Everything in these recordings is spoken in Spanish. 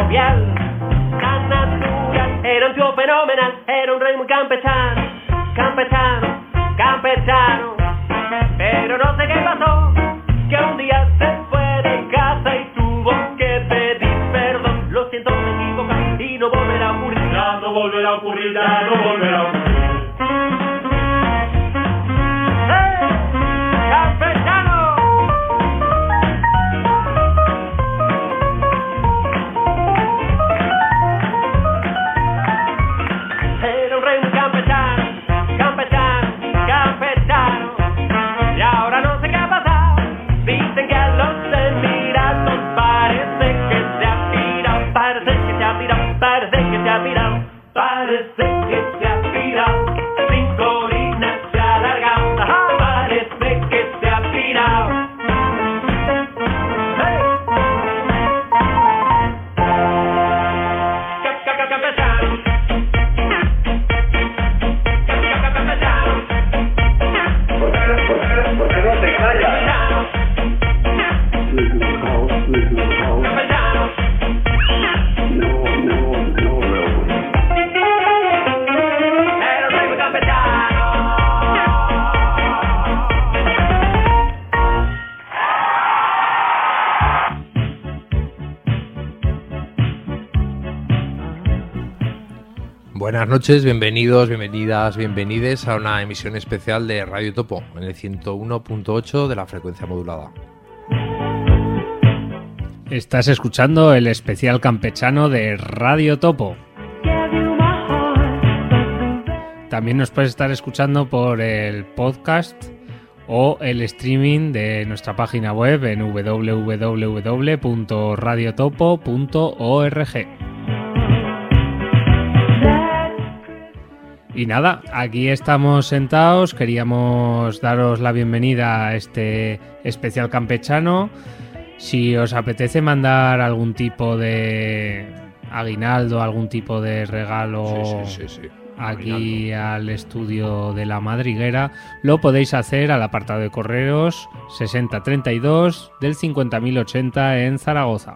piel tan natural. Era un tío fenomenal, era un rey muy campechano, campechano, campechano. Pero no sé qué pasó, que un día se fue de casa y tuvo que pedir perdón. Lo siento, me equivoqué y no volverá a ocurrir. Ya no volverá a ocurrir, ya no volverá a ocurrir. Parece que se ha pirado, sin colina se ha alargado. Parece que se ha pirado. ¿Por qué no te callas? Buenas noches, bienvenidos, bienvenidas, bienvenides a una emisión especial de Radio Topo en el 101.8 de la frecuencia modulada. Estás escuchando el especial campechano de Radio Topo. También nos puedes estar escuchando por el podcast o el streaming de nuestra página web en www.radiotopo.org. Y nada, aquí estamos sentados, queríamos daros la bienvenida a este especial campechano. Si os apetece mandar algún tipo de aguinaldo, algún tipo de regalo Sí. aquí al estudio de La Madriguera, lo podéis hacer al apartado de correos 6032 del 50080 en Zaragoza.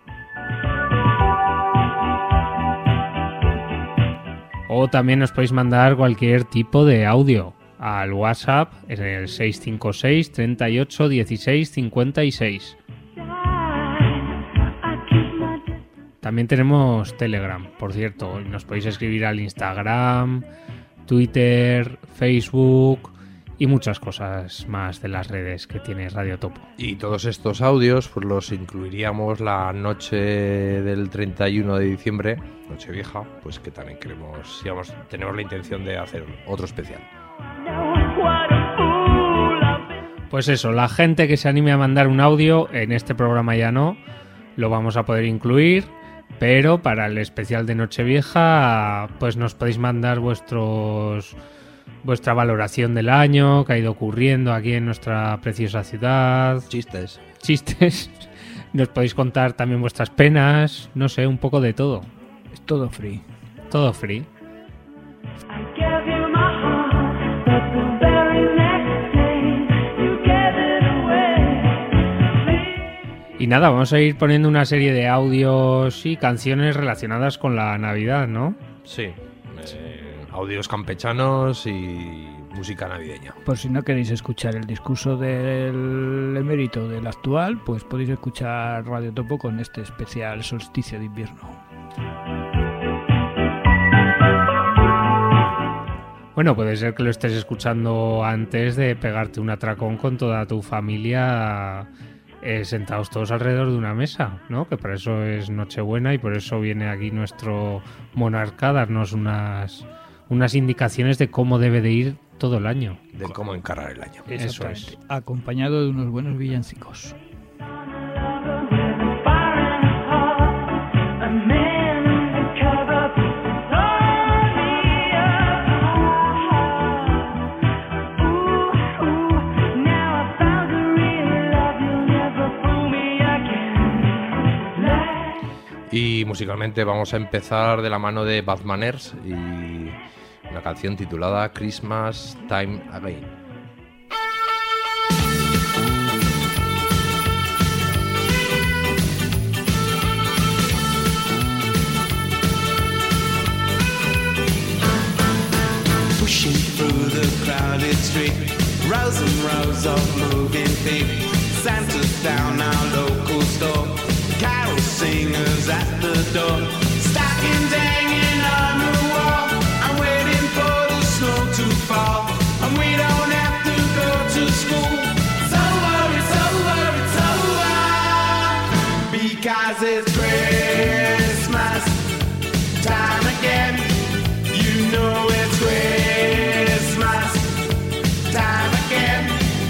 O también os podéis mandar cualquier tipo de audio al WhatsApp en el 656 38 16 56. También tenemos Telegram, por cierto. Nos podéis escribir al Instagram, Twitter, Facebook y muchas cosas más de las redes que tiene Radio Topo. Y todos estos audios pues los incluiríamos la noche del 31 de diciembre, Nochevieja, pues que también tenemos la intención de hacer otro especial. Pues eso, la gente que se anime a mandar un audio, en este programa ya no, lo vamos a poder incluir, pero para el especial de Nochevieja pues nos podéis mandar vuestra valoración del año, que ha ido ocurriendo aquí en nuestra preciosa ciudad. Chistes. Nos podéis contar también vuestras penas, no sé, un poco de todo. Es todo free. Todo free. Y nada, vamos a ir poniendo una serie de audios y canciones relacionadas con la Navidad, ¿no? Sí. Audios campechanos y música navideña. Por si no queréis escuchar el discurso del emérito del actual, pues podéis escuchar Radio Topo con este especial solsticio de invierno. Bueno, puede ser que lo estés escuchando antes de pegarte un atracón con toda tu familia, sentados todos alrededor de una mesa, ¿no? Que para eso es Nochebuena y por eso viene aquí nuestro monarca a darnos unas indicaciones de cómo debe de ir todo el año. De cómo encarar el año. Eso es. Acompañado de unos buenos villancicos. Y musicalmente vamos a empezar de la mano de Bad Manners y una canción titulada Christmas Time Again. crowded street. Rows and rows of moving feet. Santa's down our local store. Carol singers at the door. Stockings hanging on the wall. I'm waiting for the snow to fall. And we don't have to go to school. It's over, it's over, it's over. Because it's Christmas time again. You know it's Christmas time again.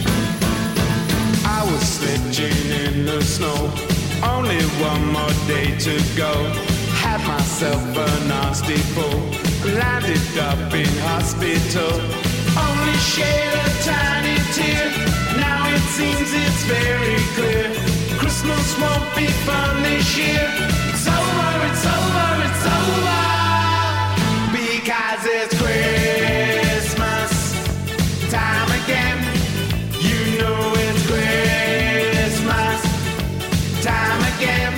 I was sledging in the snow. Only one more day to go. Had myself a nasty fall. Landed up in hospital. Only shed a tiny tear. Now it seems it's very clear. Christmas won't be fun this year. It's over, it's over, it's over. Because it's Christmas time again. You know it's Christmas time again.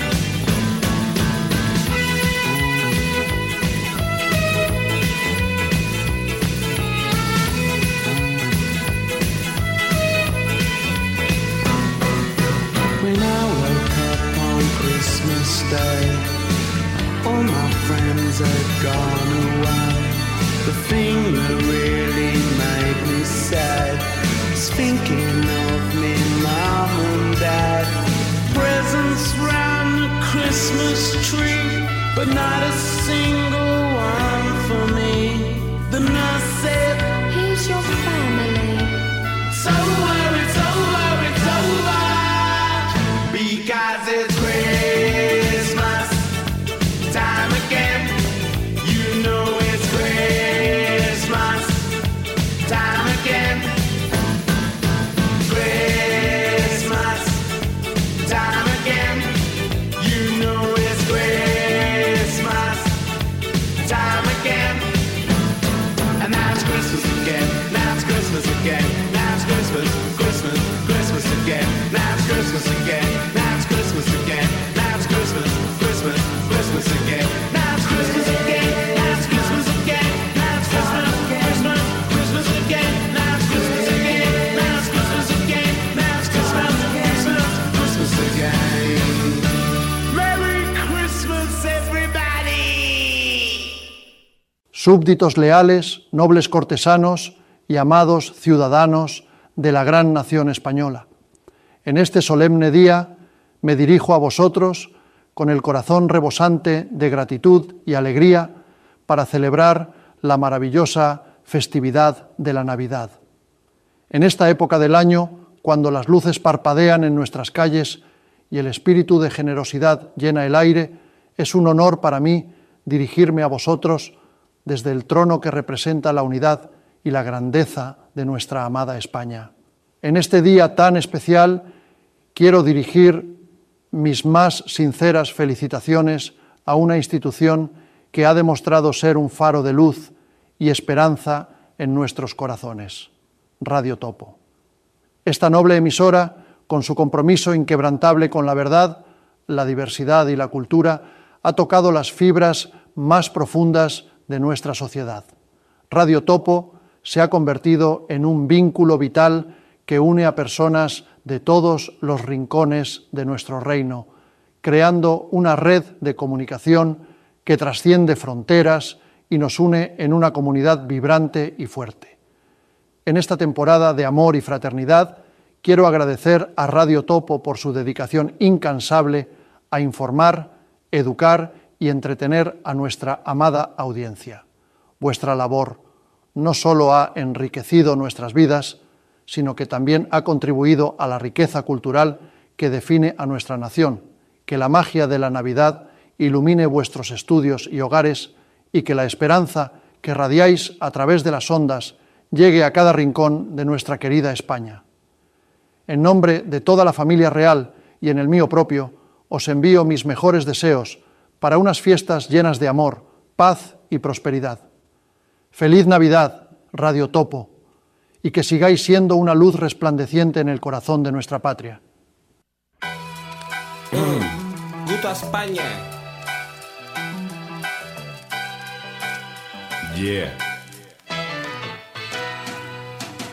When I woke up on Christmas Day, all my friends had gone away. The thing that really made me sad was thinking of me mom and dad. Presents round the Christmas tree, but not a single one for me. The nurse said, "Here's your family." it's over, it's over, it's over. Because it's Christmas time again. You know it's Christmas time again. Christmas time again. You know it's Christmas time again. And now it's Christmas again. Now it's Christmas again. Now it's Christmas, Christmas, Christmas again. Now it's Christmas again. Now it's Christmas again. Now it's Christmas, Christmas, Christmas again. Now it's Christmas again. Now it's Christmas again. Now it's Christmas, Christmas, Christmas again. Now it's Christmas again. Now it's Christmas again. Now it's Christmas, Christmas, Christmas again. Merry Christmas, everybody! Súbditos leales, nobles cortesanos y amados ciudadanos de la gran nación española. En este solemne día me dirijo a vosotros con el corazón rebosante de gratitud y alegría para celebrar la maravillosa festividad de la Navidad. En esta época del año, cuando las luces parpadean en nuestras calles y el espíritu de generosidad llena el aire, es un honor para mí dirigirme a vosotros desde el trono que representa la unidad y la grandeza de nuestra amada España. En este día tan especial quiero dirigir mis más sinceras felicitaciones a una institución que ha demostrado ser un faro de luz y esperanza en nuestros corazones, Radio Topo. Esta noble emisora, con su compromiso inquebrantable con la verdad, la diversidad y la cultura, ha tocado las fibras más profundas de nuestra sociedad. Radio Topo se ha convertido en un vínculo vital que une a personas de todos los rincones de nuestro reino, creando una red de comunicación que trasciende fronteras y nos une en una comunidad vibrante y fuerte. En esta temporada de amor y fraternidad, quiero agradecer a Radio Topo por su dedicación incansable a informar, educar y entretener a nuestra amada audiencia. Vuestra labor no solo ha enriquecido nuestras vidas, sino que también ha contribuido a la riqueza cultural que define a nuestra nación. Que la magia de la Navidad ilumine vuestros estudios y hogares y que la esperanza que radiáis a través de las ondas llegue a cada rincón de nuestra querida España. En nombre de toda la familia real y en el mío propio, os envío mis mejores deseos para unas fiestas llenas de amor, paz y prosperidad. Feliz Navidad, Radio Topo, y que sigáis siendo una luz resplandeciente en el corazón de nuestra patria. Puta España. Yeah.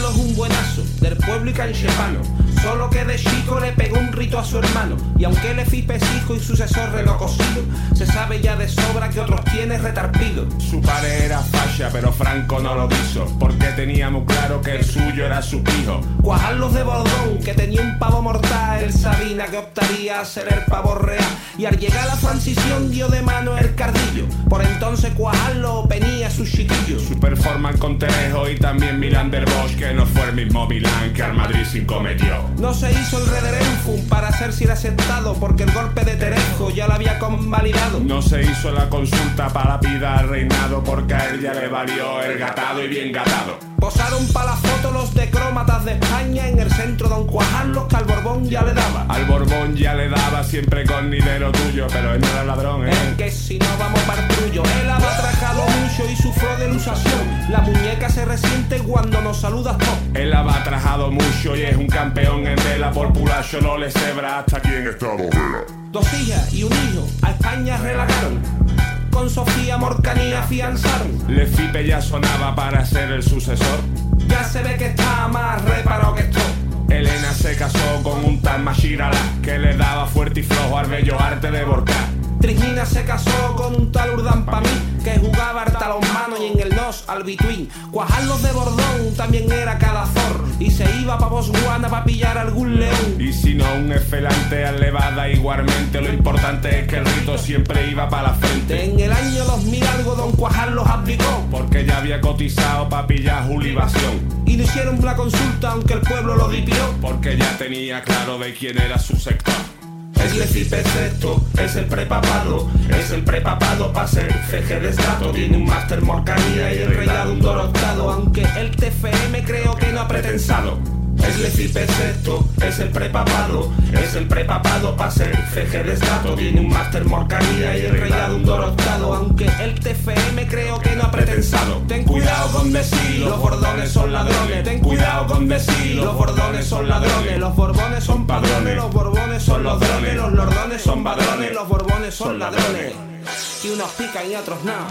Carlos un buenazo, del pueblo y canchepano. Solo que de chico le pegó un rito a su hermano. Y aunque él es hijo y sucesor relocosido, se sabe ya de sobra que otros tiene retarpido. Su padre era facha, pero Franco no lo quiso, porque tenía muy claro que el suyo era su hijo. Cuajarlos de Bordón, que tenía un pavo mortal. El Sabina que optaría a ser el pavo real. Y al llegar a la transición dio de mano el cardillo. Por entonces Cuajarlo venía sus chiquillos. Su performance con Terejo y también Milán del Bosch, que no fue el mismo Milán que al Madrid sin cometió. No se hizo el Rederenfum para ser si era aceptado, porque el golpe de Terejo ya lo había convalidado. No se hizo la consulta para pida al reinado, porque a él ya le valió el gatado y bien gatado. Posaron para la foto los decrómatas de España. En el centro don Cuajarlos que al Borbón ya le daba. Al Borbón ya le daba siempre con dinero tuyo, pero él no era ladrón, Es que si no vamos para trullo. Él ha trabajado mucho y sufrió de ilusación. La muñeca se resiente cuando nos saludas tú. Él ha trabajado mucho y es un campeón en vela. Por pulacho no le cebra hasta aquí en Estado Vela. 2 hijas y un hijo a España relagaron. Con Sofía Morcanía afianzaron. Le Fipe ya sonaba para ser el sucesor. Ya se ve que está más reparado que esto. Elena se casó con un tal Mashirala, que le daba fuerte y flojo al bello arte de Borca. Trismina se casó con un tal Urdán Pamí, que jugaba al talonmano y en el nos al between. Cuajarlos de Bordón también era calazor, y se iba pa' Botswana pa' pillar algún león. Y si no un esfelante al levada igualmente, lo importante es que el rito siempre iba pa' la frente. En el año 2000 algo don Cuajarlos abdicó, porque ya había cotizado pa' pillar julibación. Y le hicieron la consulta aunque el pueblo lo dipió, porque ya tenía claro de quién era su sector. Es Lecipe VI, es el prepapado, es el prepapado pa' ser jefe de Estado. Tiene un máster Morcanía y el reinado un dorotado, aunque el TFM creo que no ha pretensado. Es Lecipe VI, es el prepapado, es el prepapado pa' ser jefe de Estado. Tiene un máster Morcanía y el reinado un dorotado, aunque el TFM creo que no ha pretensado. Ten cuidado con decir, los bordones son ladrones. Ten cuidado con decir, los bordones son ladrones. Los borbones son padrones, los borbones son los drones. Los lordones son padrones, los borbones son ladrones. Y unos pican y otros no.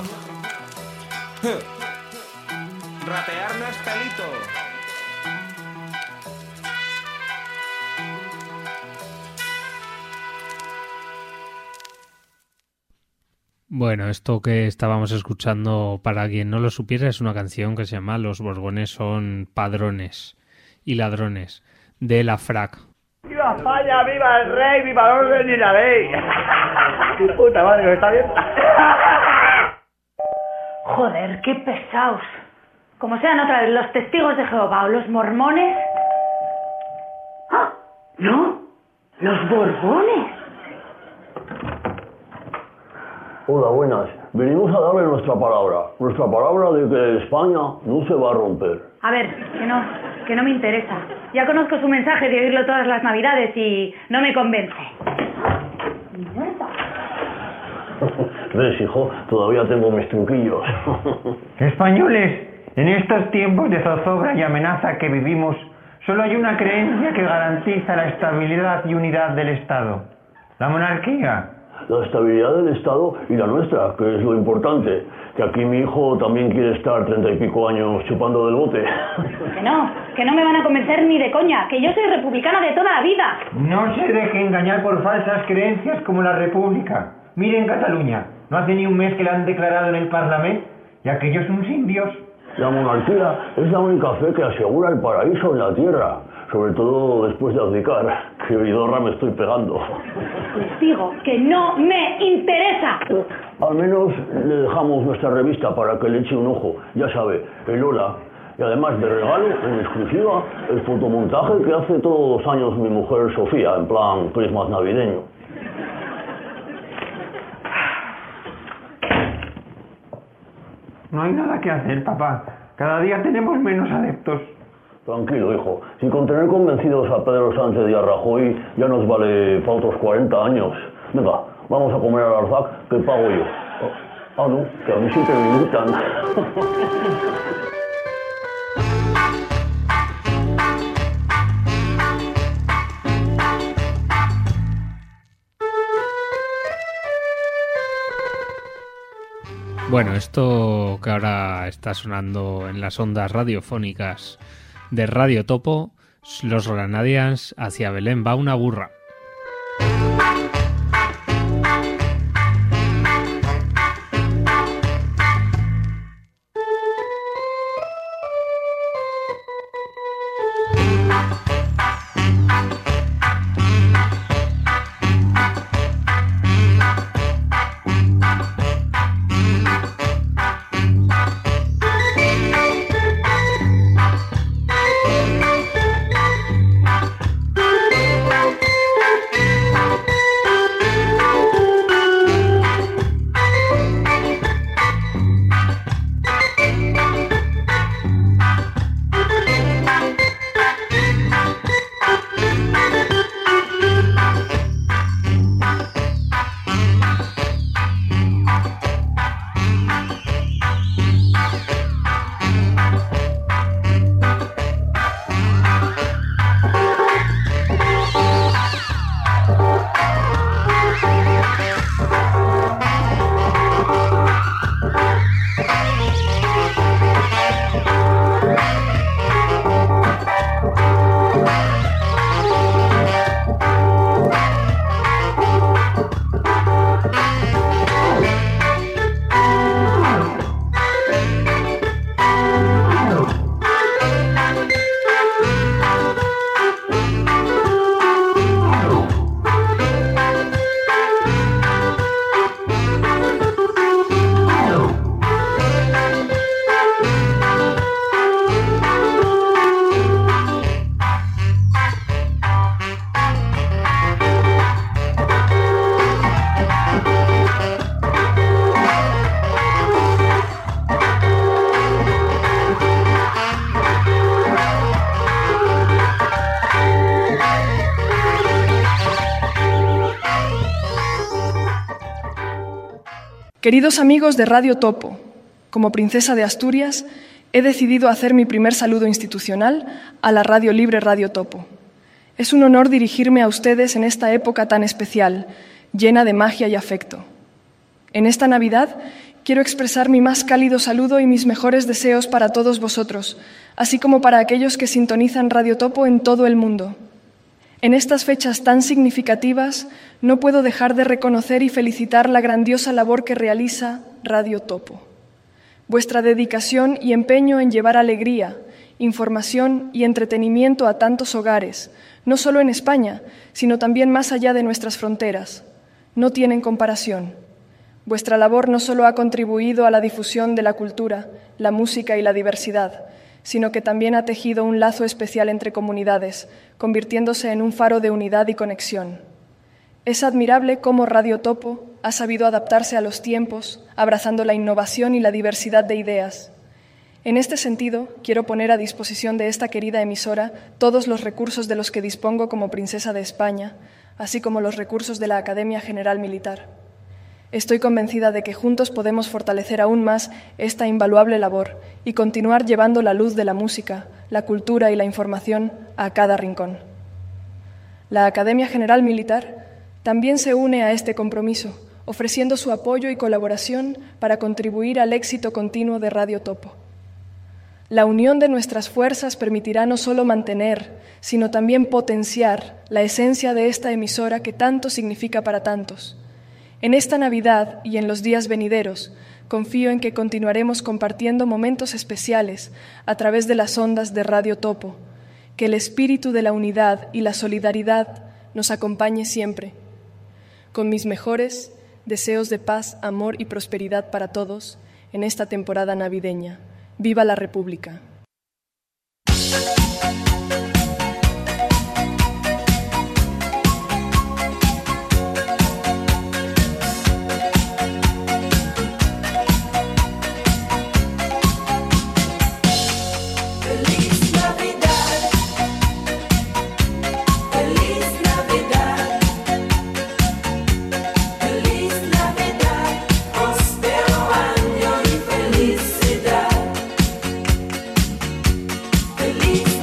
Ratear no es pelito. Bueno, esto que estábamos escuchando, para quien no lo supiera, es una canción que se llama Los Borbones son padrones y ladrones, de La Frac. ¡Viva España! ¡Viva el rey! ¡Viva el orden y la ley! ¡Puta madre, ¿me está viendo? Joder, qué pesados. Como sean otra vez los testigos de Jehová o los mormones. ¡Ah! ¡No! ¡Los Borbones! Hola, buenas. Venimos a darle nuestra palabra de que España no se va a romper. A ver, que no me interesa. Ya conozco su mensaje de oírlo todas las navidades y no me convence. ¡Mierda! ¿Ves, hijo? Todavía tengo mis truquillos. Españoles, en estos tiempos de zozobra y amenaza que vivimos, solo hay una creencia que garantiza la estabilidad y unidad del Estado: la monarquía. La estabilidad del Estado y la nuestra, que es lo importante. Que aquí mi hijo también quiere estar 30 y pico años chupando del bote. Que no me van a convencer ni de coña, que yo soy republicana de toda la vida. No se deje engañar por falsas creencias como la República. Miren Cataluña, no hace ni un mes que la han declarado en el Parlamento, y aquellos son sin Dios. La monarquía es la única fe que asegura el paraíso en la tierra. Sobre todo después de abdicar, que vidorra me estoy pegando. Les digo que no me interesa. Al menos le dejamos nuestra revista para que le eche un ojo. Ya sabe, el Hola. Y además de regalo, en exclusiva, el fotomontaje que hace todos los años mi mujer Sofía, en plan Christmas navideño. No hay nada que hacer, papá. Cada día tenemos menos adeptos. Tranquilo, hijo. Si con tener convencidos a Pedro Sánchez y a Rajoy ya nos vale para otros 40 años. Venga, vamos a comer al Arzac, que pago yo. No, que a mí sí te me invitan. Bueno, esto que ahora está sonando en las ondas radiofónicas de Radio Topo, los Granadians, hacia Belén va una burra. Queridos amigos de Radio Topo, como princesa de Asturias, he decidido hacer mi primer saludo institucional a la Radio Libre Radio Topo. Es un honor dirigirme a ustedes en esta época tan especial, llena de magia y afecto. En esta Navidad quiero expresar mi más cálido saludo y mis mejores deseos para todos vosotros, así como para aquellos que sintonizan Radio Topo en todo el mundo. En estas fechas tan significativas, no puedo dejar de reconocer y felicitar la grandiosa labor que realiza Radio Topo. Vuestra dedicación y empeño en llevar alegría, información y entretenimiento a tantos hogares, no solo en España, sino también más allá de nuestras fronteras, no tienen comparación. Vuestra labor no solo ha contribuido a la difusión de la cultura, la música y la diversidad, sino que también ha tejido un lazo especial entre comunidades, convirtiéndose en un faro de unidad y conexión. Es admirable cómo Radio Topo ha sabido adaptarse a los tiempos, abrazando la innovación y la diversidad de ideas. En este sentido, quiero poner a disposición de esta querida emisora todos los recursos de los que dispongo como princesa de España, así como los recursos de la Academia General Militar. Estoy convencida de que juntos podemos fortalecer aún más esta invaluable labor y continuar llevando la luz de la música, la cultura y la información a cada rincón. La Academia General Militar también se une a este compromiso, ofreciendo su apoyo y colaboración para contribuir al éxito continuo de Radio Topo. La unión de nuestras fuerzas permitirá no solo mantener, sino también potenciar la esencia de esta emisora que tanto significa para tantos. En esta Navidad y en los días venideros, confío en que continuaremos compartiendo momentos especiales a través de las ondas de Radio Topo, que el espíritu de la unidad y la solidaridad nos acompañe siempre. Con mis mejores deseos de paz, amor y prosperidad para todos en esta temporada navideña. ¡Viva la República! Feliz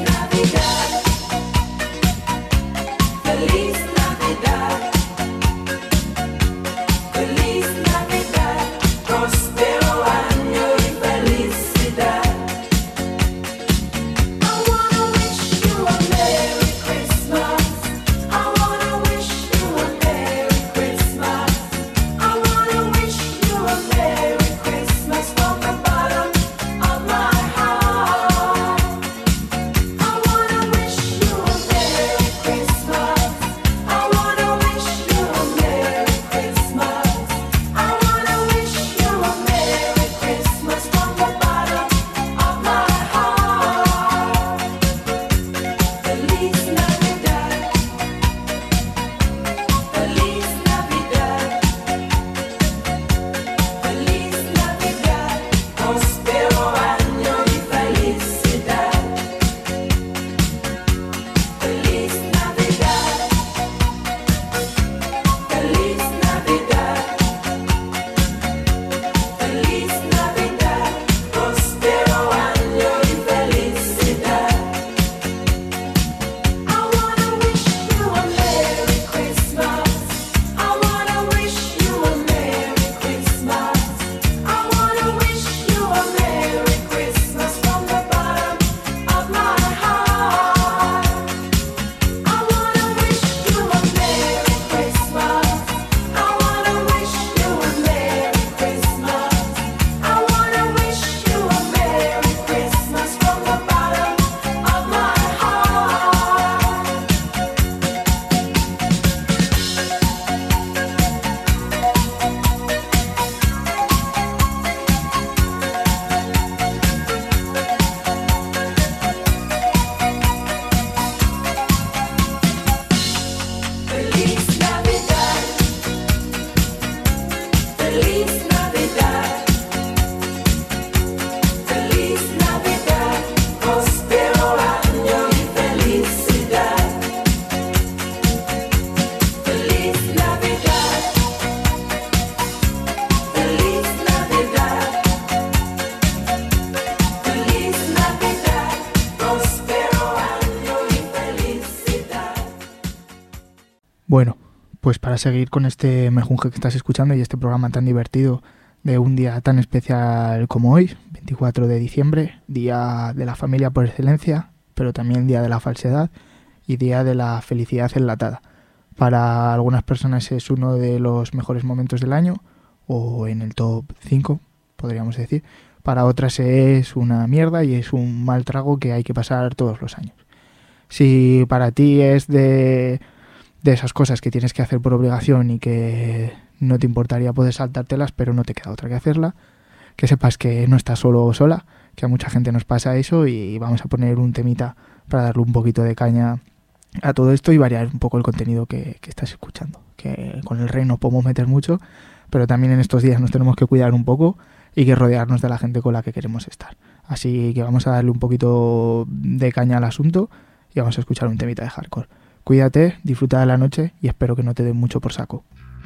Bueno, pues para seguir con este mejunje que estás escuchando y este programa tan divertido de un día tan especial como hoy, 24 de diciembre, Día de la Familia por excelencia, pero también Día de la Falsedad y Día de la Felicidad enlatada. Para algunas personas es uno de los mejores momentos del año, o en el top 5, podríamos decir. Para otras es una mierda y es un mal trago que hay que pasar todos los años. Si para ti es de esas cosas que tienes que hacer por obligación y que no te importaría poder saltártelas, pero no te queda otra que hacerla, que sepas que no estás solo o sola, que a mucha gente nos pasa eso, y vamos a poner un temita para darle un poquito de caña a todo esto y variar un poco el contenido que estás escuchando. Que con el rey no podemos meter mucho, pero también en estos días nos tenemos que cuidar un poco y que rodearnos de la gente con la que queremos estar. Así que vamos a darle un poquito de caña al asunto y vamos a escuchar un temita de hardcore. Cuídate, disfruta de la noche y espero que no te den mucho por saco.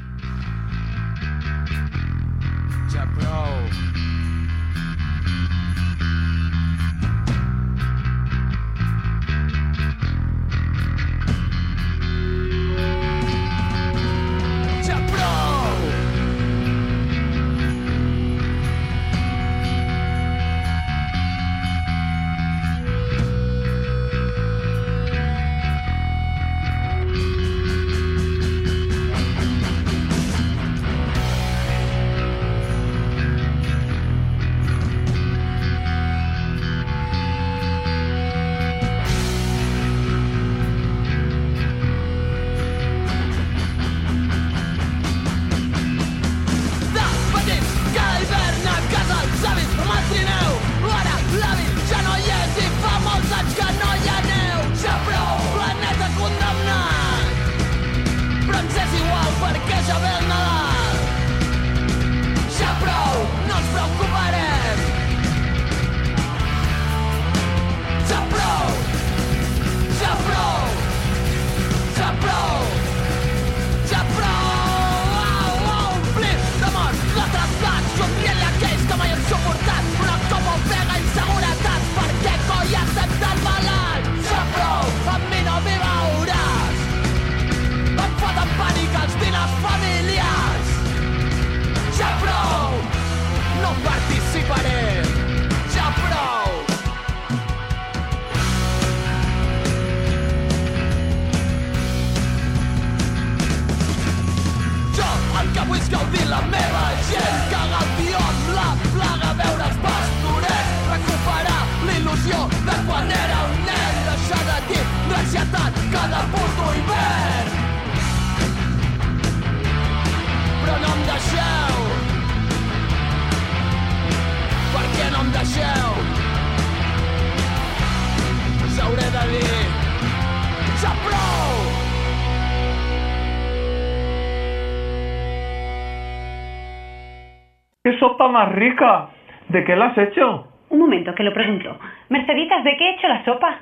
¡Qué sopa más rica! ¿De qué la has hecho? Un momento, que lo pregunto. Merceditas, ¿de qué he hecho la sopa?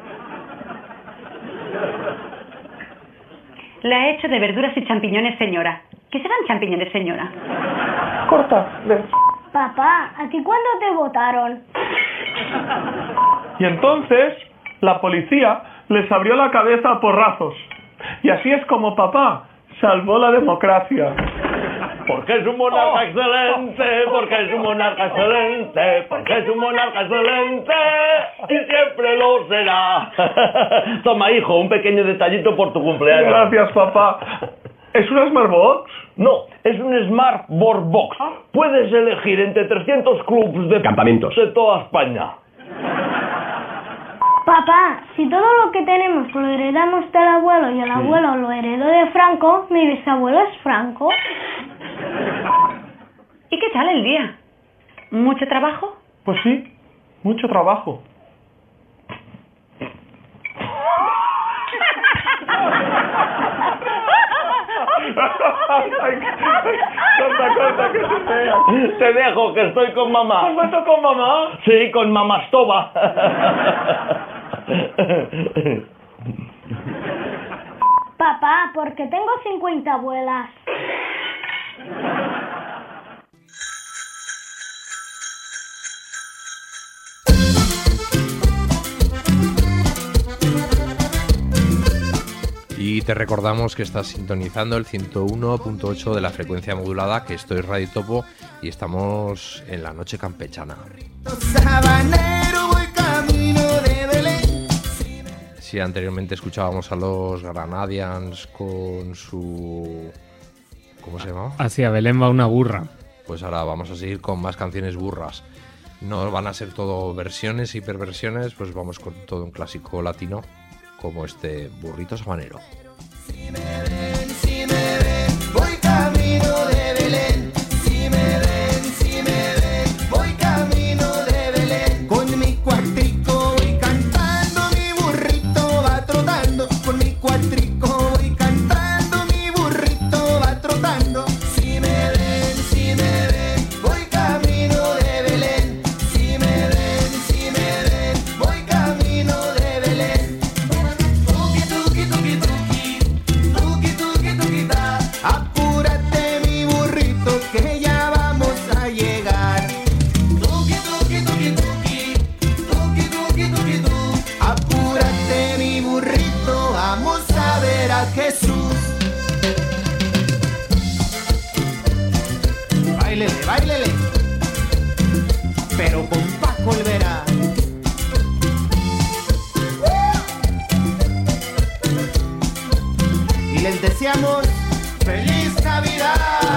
La he hecho de verduras y champiñones, señora. ¿Qué serán champiñones, señora? Corta. Papá, ¿a ti cuándo te votaron? Y entonces la policía les abrió la cabeza a porrazos. Y así es como papá salvó la democracia. Porque es un monarca excelente, porque es un monarca excelente, porque es un monarca excelente y siempre lo será. Toma, hijo, un pequeño detallito por tu cumpleaños. Gracias, papá. ¿Es una Smartbox? No, es un Smartboard Box. Puedes elegir entre 300 clubs de campamentos de toda España. Papá, si todo lo que tenemos lo heredamos del abuelo y el abuelo lo heredó de Franco, mi bisabuelo es Franco. ¿Y qué tal el día? ¿Mucho trabajo? Pues sí, mucho trabajo. Corta, que se pega. Te dejo, que estoy con mamá. ¿Has vuelto con mamá? Sí, con Mamastoba. Papá, ¿por qué tengo 50 abuelas? Y te recordamos que estás sintonizando el 101.8 de la frecuencia modulada, que esto es Radio Topo y estamos en la noche campechana. Si anteriormente escuchábamos a los Granadians con su... ¿Cómo se llama? Hacia Belén va una burra. Pues ahora vamos a seguir con más canciones burras. No van a ser todo versiones, hiperversiones, pues vamos con todo un clásico latino, como este Burrito Sabanero. Si me ven, voy camino de Belén. Si me ven, voy camino de Belén. Con mi cuatrico voy cantando, mi burrito va trotando. Con mi cuatrico voy cantando, mi burrito va trotando. Si me ven, voy camino de Belén. Si me ven, voy camino de Belén. Tuki, tuki, tuki, tuki. Tuki, tuki, tuki, ta. Apúrate, mi burrito, que ya vamos a llegar. Tuki, tuki, tuki, tuki. Tuki, tuki, tuki, tu. Apúrate, mi burrito, vamos a ver a Jesús. Báilele, báilele. Pero con Paco el verá. Y les deseamos ¡Feliz Navidad!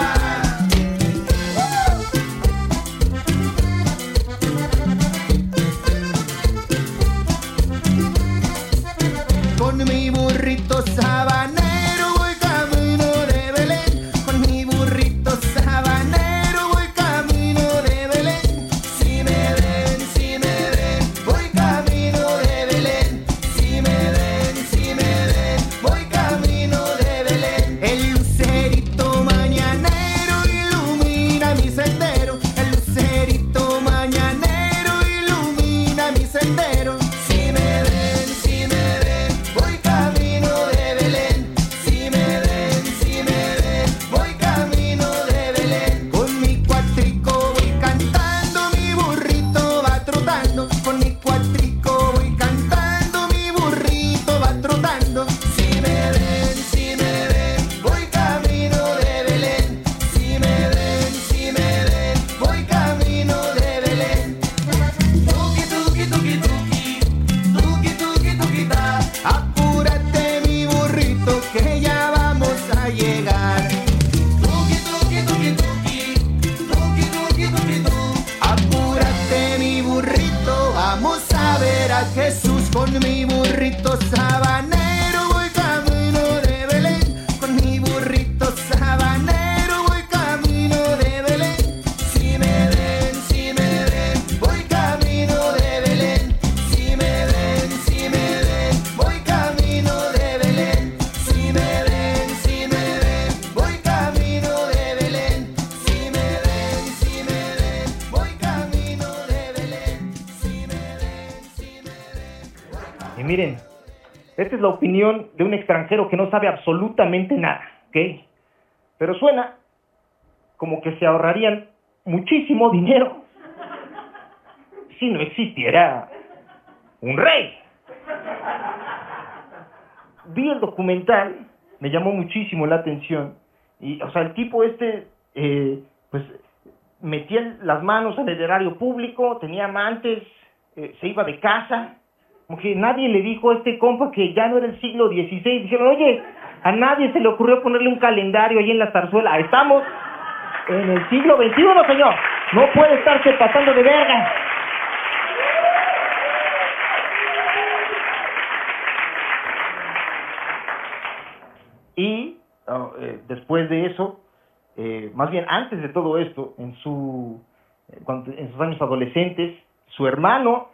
Con mi burrito sabanero voy camino de Belén. Con mi burrito sabanero voy camino de Belén. Si me ven, voy camino de Belén. Si me ven, voy camino de Belén. El lucerito mañanero ilumina mi sendero. El lucerito mañanero ilumina mi sendero. Si me ven, voy camino de Belén. Si me ven, voy camino de Belén. Con mi cuatrico voy cantando, mi burrito va trotando. Con mi cuatrico voy cantando, mi burrito va trotando. Si me ven, voy camino de Belén. Si me ven, voy camino de Belén. Tuki, tuki, tuki, tuki. Tuki, tuki, tuki, ta. Apúrate, mi burrito, que ya vamos a llegar. Tuki, tuki, tuki, tuki. Tuki, tuki, tuki, tu. Apúrate, mi burrito, vamos a ver a Jesús. Con mi burrito sabanero voy camino de Belén. Con mi burrito sabanero voy camino de Belén. Si me ven, voy camino de Belén. Si me ven, voy camino de Belén. Si me ven, voy camino de Belén. Si me ven, voy camino de Belén. Si me ven. Y miren, esta es la opinión de un extranjero que no sabe absolutamente nada, ¿ok? Pero suena como que se ahorrarían muchísimo dinero si no existiera un rey. Vi el documental, me llamó muchísimo la atención, y, o sea, el tipo pues, metía las manos en el erario público, tenía amantes, se iba de casa. Como que nadie le dijo a este compa que ya no era el siglo XVI. Dijeron, oye, a nadie se le ocurrió ponerle un calendario ahí en la zarzuela. Estamos en el siglo XXI, señor. No puede estarse pasando de verga. Y después de eso, más bien antes de todo esto, en sus años adolescentes, su hermano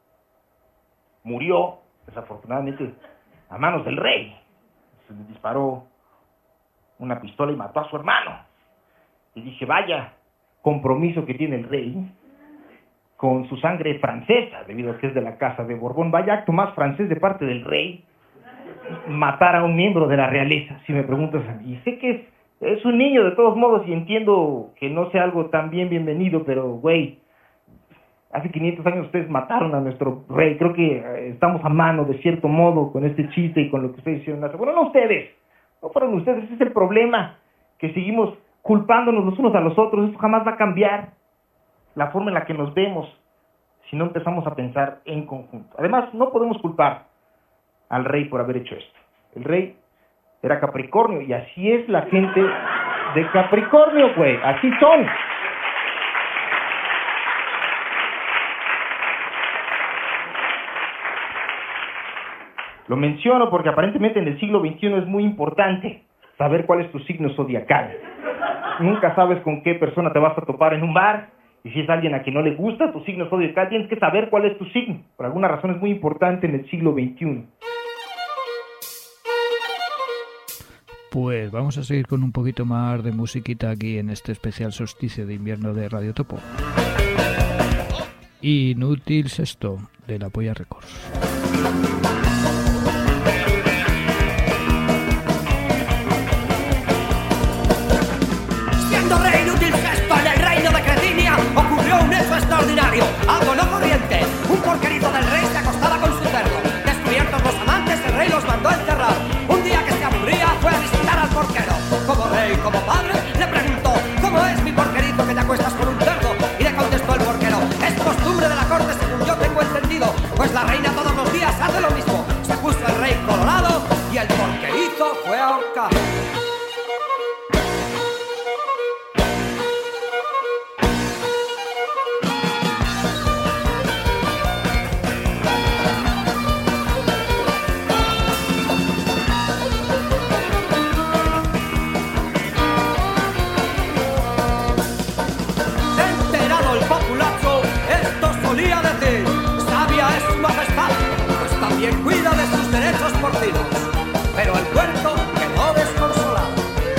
murió, desafortunadamente, a manos del rey. Se le disparó una pistola y mató a su hermano. Y dije, vaya compromiso que tiene el rey con su sangre francesa, debido a que es de la casa de Borbón. Vaya acto más francés de parte del rey, matar a un miembro de la realeza, si me preguntas a mí. Y sé que es un niño de todos modos y entiendo que no sea algo tan bienvenido, pero, güey, hace 500 años ustedes mataron a nuestro rey. Creo que estamos a mano, de cierto modo, con este chiste y con lo que ustedes hicieron. Bueno, no ustedes, no fueron ustedes, ese es el problema, que seguimos culpándonos los unos a los otros. Esto jamás va a cambiar la forma en la que nos vemos si no empezamos a pensar en conjunto. Además, no podemos culpar al rey por haber hecho esto. El rey era Capricornio y así es la gente de Capricornio, güey. Así son. Lo menciono porque aparentemente en el siglo XXI es muy importante saber cuál es tu signo zodiacal. Nunca sabes con qué persona te vas a topar en un bar, y si es alguien a quien no le gusta tu signo zodiacal, tienes que saber cuál es tu signo. Por alguna razón es muy importante en el siglo XXI. Pues vamos a seguir con un poquito más de musiquita aquí en este especial solsticio de invierno de Radio Topo. Inútil Sexto, de La Polla Records. Siendo rey inútil Sexto en el reino de Cretinia, ocurrió un hecho extraordinario, algo no corriente. Un porquerito del rey se acostaba con su cerdo. Descubiertos los amantes, el rey los mandó a encerrar. Un día que se aburría fue a visitar al porquero. Como rey, como padre, le preguntó: ¿cómo es mi porquerito que te acuestas con un cerdo? Y le contestó el porquero: es costumbre de la corte según yo tengo entendido, pues la reina todos los días hace lo mismo. Se puso el rey colorado y el porquerito fue ahorcado. También cuida de sus derechos porcinos, pero el puerto quedó desconsolado.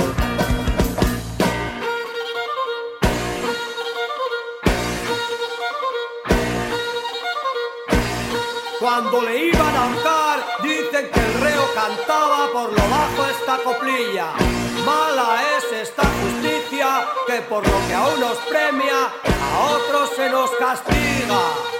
Cuando le iban a ahorcar, dicen que el reo cantaba por lo bajo esta coplilla: mala es esta justicia, que por lo que a unos premia, a otros se nos castiga.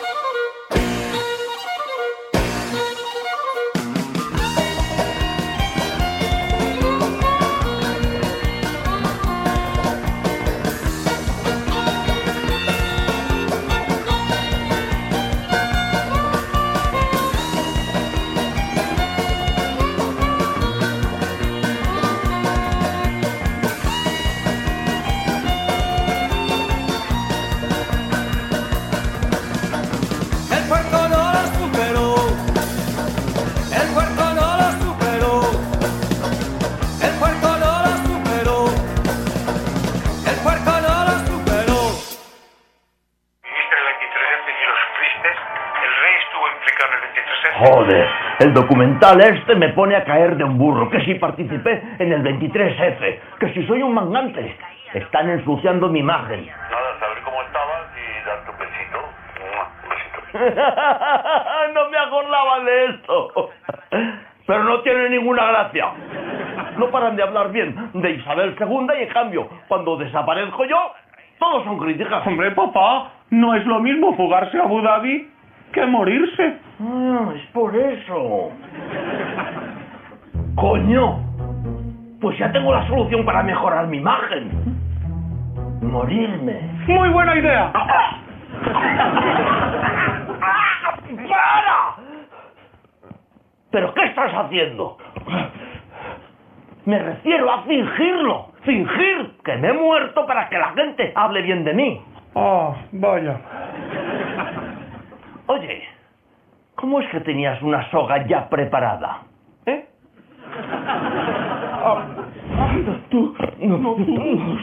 Joder, el documental este me pone a caer de un burro, que si participé en el 23F, que si soy un mangante. Están ensuciando mi imagen. Nada, saber cómo estabas y darte un besito. Un besito. No me acordaba de esto. Pero no tiene ninguna gracia. No paran de hablar bien de Isabel II y en cambio, cuando desaparezco yo, todos son críticas. Hombre, papá, no es lo mismo fugarse a Abu Dhabi que morirse. Ah, es por eso. Coño, pues ya tengo la solución para mejorar mi imagen. Morirme. Muy buena idea. ¡Para! ¿Pero qué estás haciendo? Me refiero a fingirlo. Fingir que me he muerto para que la gente hable bien de mí. Ah, vaya. Oye, ¿cómo es que tenías una soga ya preparada? ¿Eh? Tú. No, tú.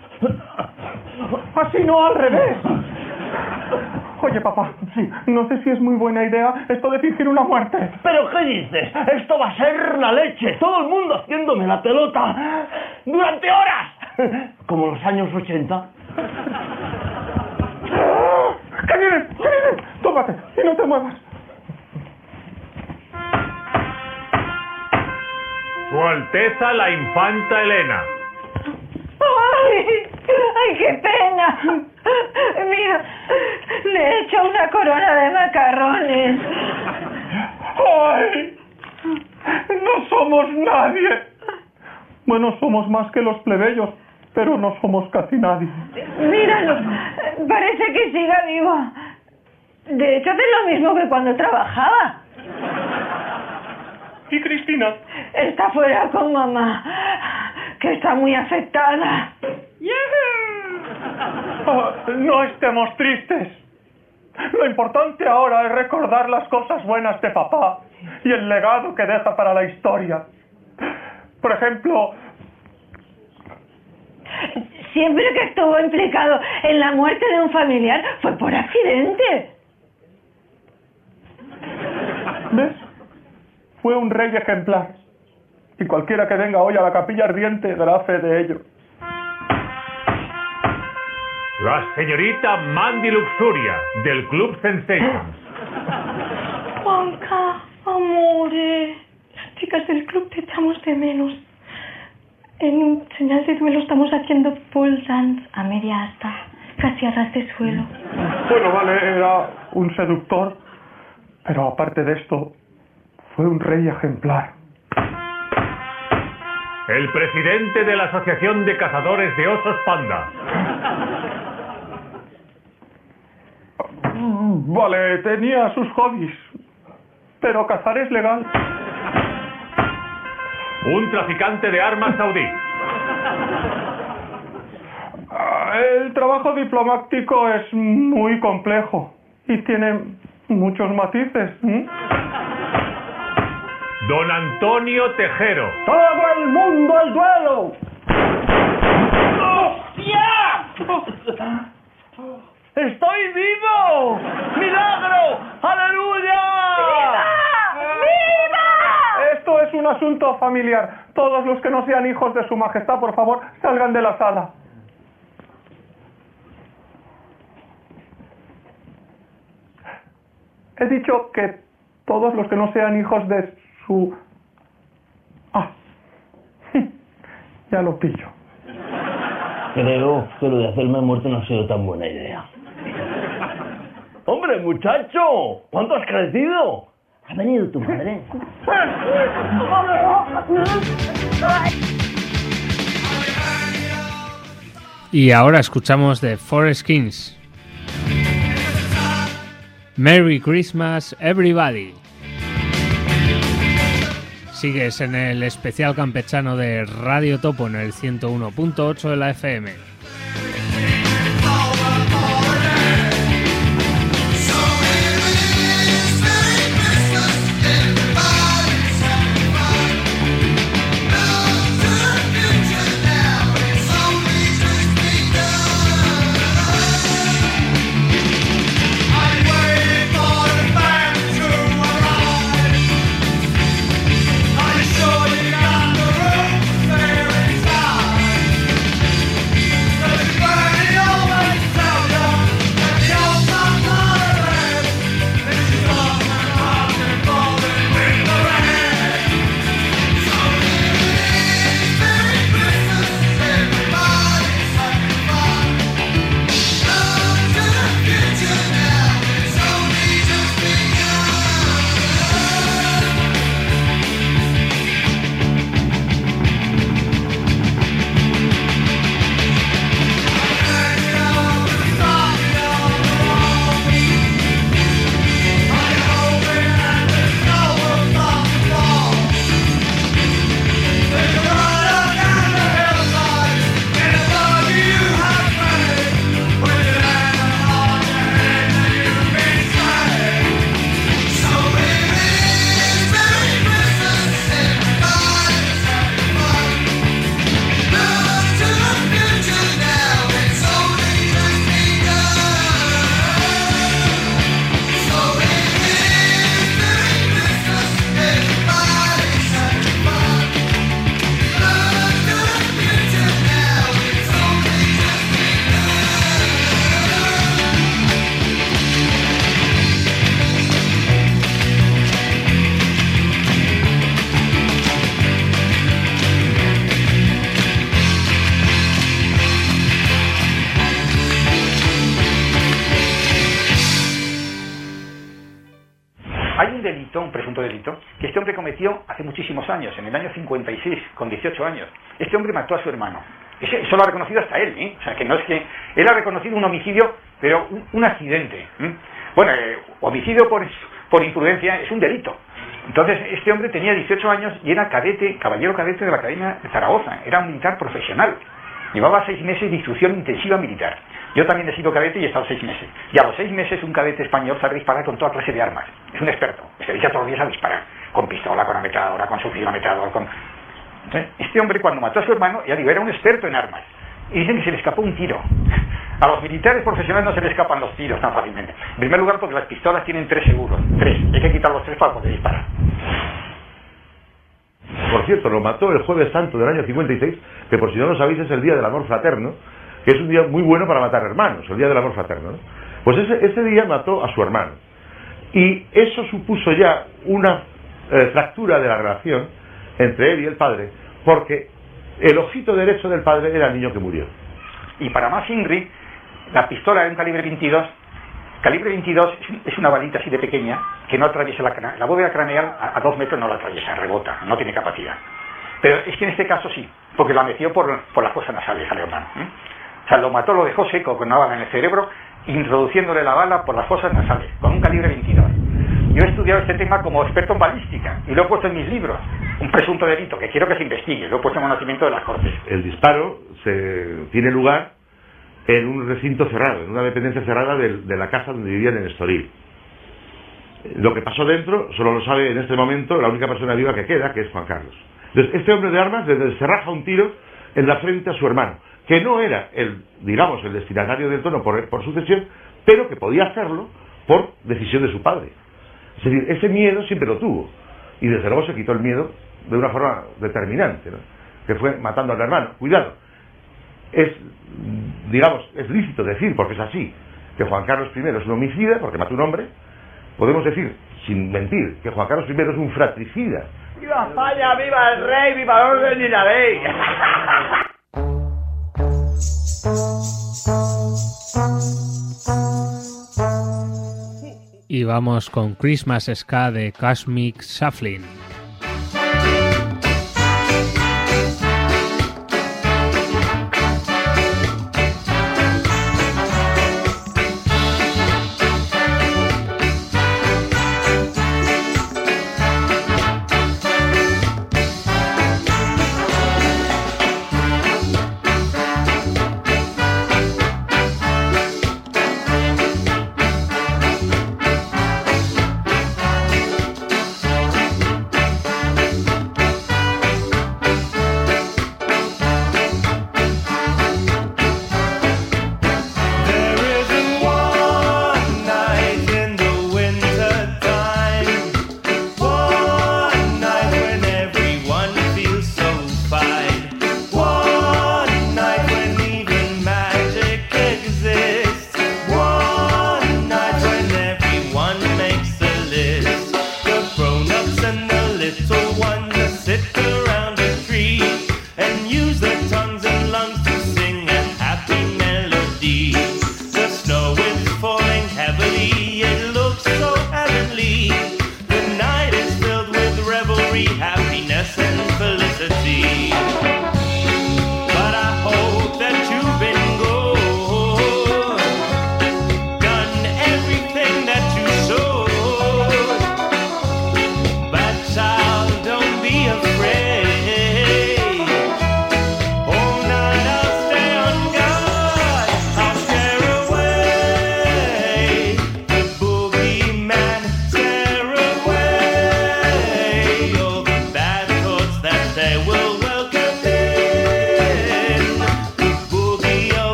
Así no, al revés. Oye, papá, sí, no sé si es muy buena idea esto de fingir una muerte. ¿Pero qué dices? Esto va a ser la leche. Todo el mundo haciéndome la pelota durante horas. Como los años 80. ¡Que vienen! ¡Que vienen! Tómate y no te muevas. Su Alteza la Infanta Elena. ¡Ay! ¡Ay, qué pena! Mira, le he hecho una corona de macarrones. ¡Ay! No somos nadie. Bueno, somos más que los plebeyos, pero no somos casi nadie. Míralo, parece que siga vivo. De hecho, hace lo mismo que cuando trabajaba. ¿Y Cristina? Está fuera con mamá, que está muy afectada. Oh, no estemos tristes. Lo importante ahora es recordar las cosas buenas de papá y el legado que deja para la historia. Por ejemplo... Siempre que estuvo implicado en la muerte de un familiar fue por accidente. ¿Ves? Fue un rey ejemplar. Y cualquiera que venga hoy a la capilla ardiente dará fe de ello. La señorita Mandy Luxuria, del Club Sensations. Juanca, amore, las chicas del club te echamos de menos. En señal de duelo estamos haciendo pole dance a media asta, casi a ras de suelo. Bueno, vale, era un seductor, pero aparte de esto, fue un rey ejemplar. El presidente de la Asociación de Cazadores de Osos Panda. Vale, tenía sus hobbies, pero cazar es legal. Un traficante de armas saudí. El trabajo diplomático es muy complejo y tiene muchos matices. Don Antonio Tejero. ¡Todo el mundo al duelo! ¡Hostia! ¡Estoy vivo! ¡Milagro! ¡Aleluya! ¡Viva! Esto es un asunto familiar. Todos los que no sean hijos de su majestad, por favor, salgan de la sala. He dicho que todos los que no sean hijos de su... Ah, ya lo pillo. Creo que lo de hacerme muerto no ha sido tan buena idea. ¡Hombre, muchacho! ¿Cuánto has crecido? ¿Ha venido tu madre? Y ahora escuchamos de Forest Kings. Merry Christmas, everybody. Sigues en el especial campechano de Radio Topo en el 101.8 de la FM. Sure you got the room there inside. delito, un presunto delito, que este hombre cometió hace muchísimos años, en el año 56, con 18 años. Este hombre mató a su hermano. Eso lo ha reconocido hasta él, ¿eh? O sea, que no es que... Él ha reconocido un homicidio, pero un accidente. Bueno, homicidio por imprudencia es un delito. Entonces, este hombre tenía 18 años y era cadete, caballero cadete de la Academia de Zaragoza. Era un militar profesional. Llevaba 6 meses de instrucción intensiva militar. Yo también he sido cadete y he estado 6 meses. Y a los 6 meses un cadete español sabe disparar con toda clase de armas. Es un experto. Se dedica todos los días a disparar. Con pistola, con ametralladora, con subfusil ametrallador, con... Entonces, este hombre cuando mató a su hermano, ya digo, era un experto en armas. Y dicen que se le escapó un tiro. A los militares profesionales no se le escapan los tiros tan fácilmente. En primer lugar porque las pistolas tienen 3 seguros. 3. Hay que quitar los 3 para poder disparar. Por cierto, lo mató el Jueves Santo del año 56, que por si no lo sabéis es el Día del Amor Fraterno, que es un día muy bueno para matar hermanos, el Día del Amor Fraterno, ¿no? Pues ese día mató a su hermano. Y eso supuso ya una fractura de la relación entre él y el padre, porque el ojito derecho del padre era el niño que murió. Y para más Inri, la pistola de un calibre 22, calibre 22 es una balita así de pequeña que no atraviesa la bóveda craneal a 2 metros, no la atraviesa, rebota, no tiene capacidad. Pero es que en este caso sí, porque la metió por las fosas nasales al hermano. O sea, lo mató, lo dejó seco con una bala en el cerebro, introduciéndole la bala por las fosas nasales, con un calibre 22. Yo he estudiado este tema como experto en balística y lo he puesto en mis libros. Un presunto delito que quiero que se investigue, lo he puesto en conocimiento de las Cortes. El disparo tiene lugar en un recinto cerrado, en una dependencia cerrada de la casa donde vivían en Estoril. Lo que pasó dentro solo lo sabe en este momento la única persona viva que queda, que es Juan Carlos. Entonces, este hombre de armas se raja un tiro en la frente a su hermano, que no era el destinatario del tono por sucesión, pero que podía hacerlo por decisión de su padre. Es decir, ese miedo siempre lo tuvo, y desde luego se quitó el miedo de una forma determinante, ¿no? Que fue matando al hermano. Cuidado, es lícito decir, porque es así, que Juan Carlos I es un homicida, porque mató un hombre. Podemos decir, sin mentir, que Juan Carlos I es un fratricida. ¡Viva España! ¡Viva el rey! ¡Viva el orden y la ley! Y vamos con Christmas Ska de Cosmic Shuffling.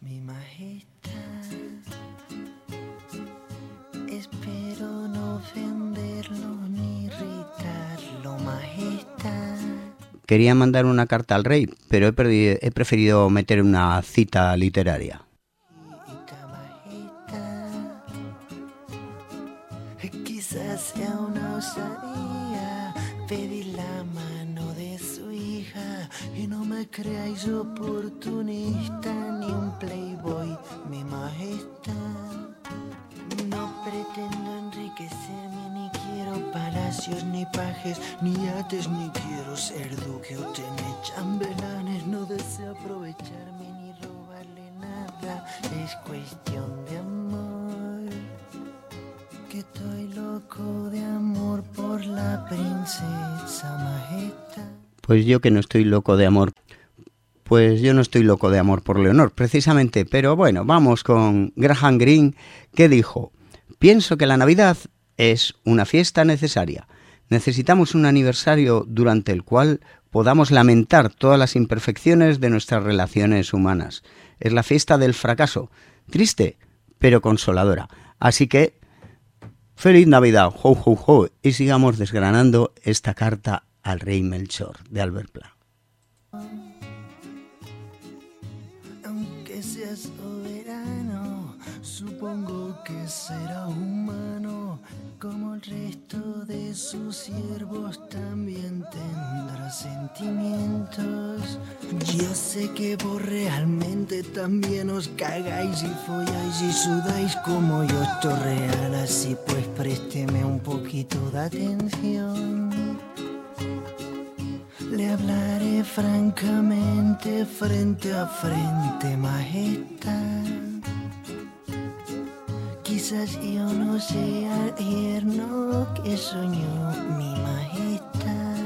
Mi majestad, espero no ofenderlo ni irritarlo, majestad. Quería mandar una carta al rey, pero he preferido meter una cita literaria. Quizás sea una osadía pedir la mano de su hija y no me creáis oportunista ni un playboy, mi majestad. No pretendo enriquecerme, ni quiero palacios, ni pajes, ni yates, ni quiero ser duque o tener chambelanes. No deseo aprovecharme ni robarle nada, es cuestión de amor. Que estoy loco de amor por la princesa, majestad. Pues yo que no estoy loco de amor. Pues yo no estoy loco de amor por Leonor, precisamente. Pero bueno, vamos con Graham Greene, que dijo: pienso que la Navidad es una fiesta necesaria. Necesitamos un aniversario durante el cual podamos lamentar todas las imperfecciones de nuestras relaciones humanas. Es la fiesta del fracaso, triste, pero consoladora. Así que, ¡feliz Navidad! ¡Ho, ho, ho! Y sigamos desgranando esta carta al rey Melchor, de Albert Pla. Aunque sea soberano, supongo que será humano. Como el resto de sus siervos también tendrá sentimientos. Yo sé que vos realmente también os cagáis y folláis y sudáis como yo, esto real. Así pues présteme un poquito de atención. Le hablaré francamente, frente a frente, majestad. Quizás yo no sea el yerno que soñó mi majestad.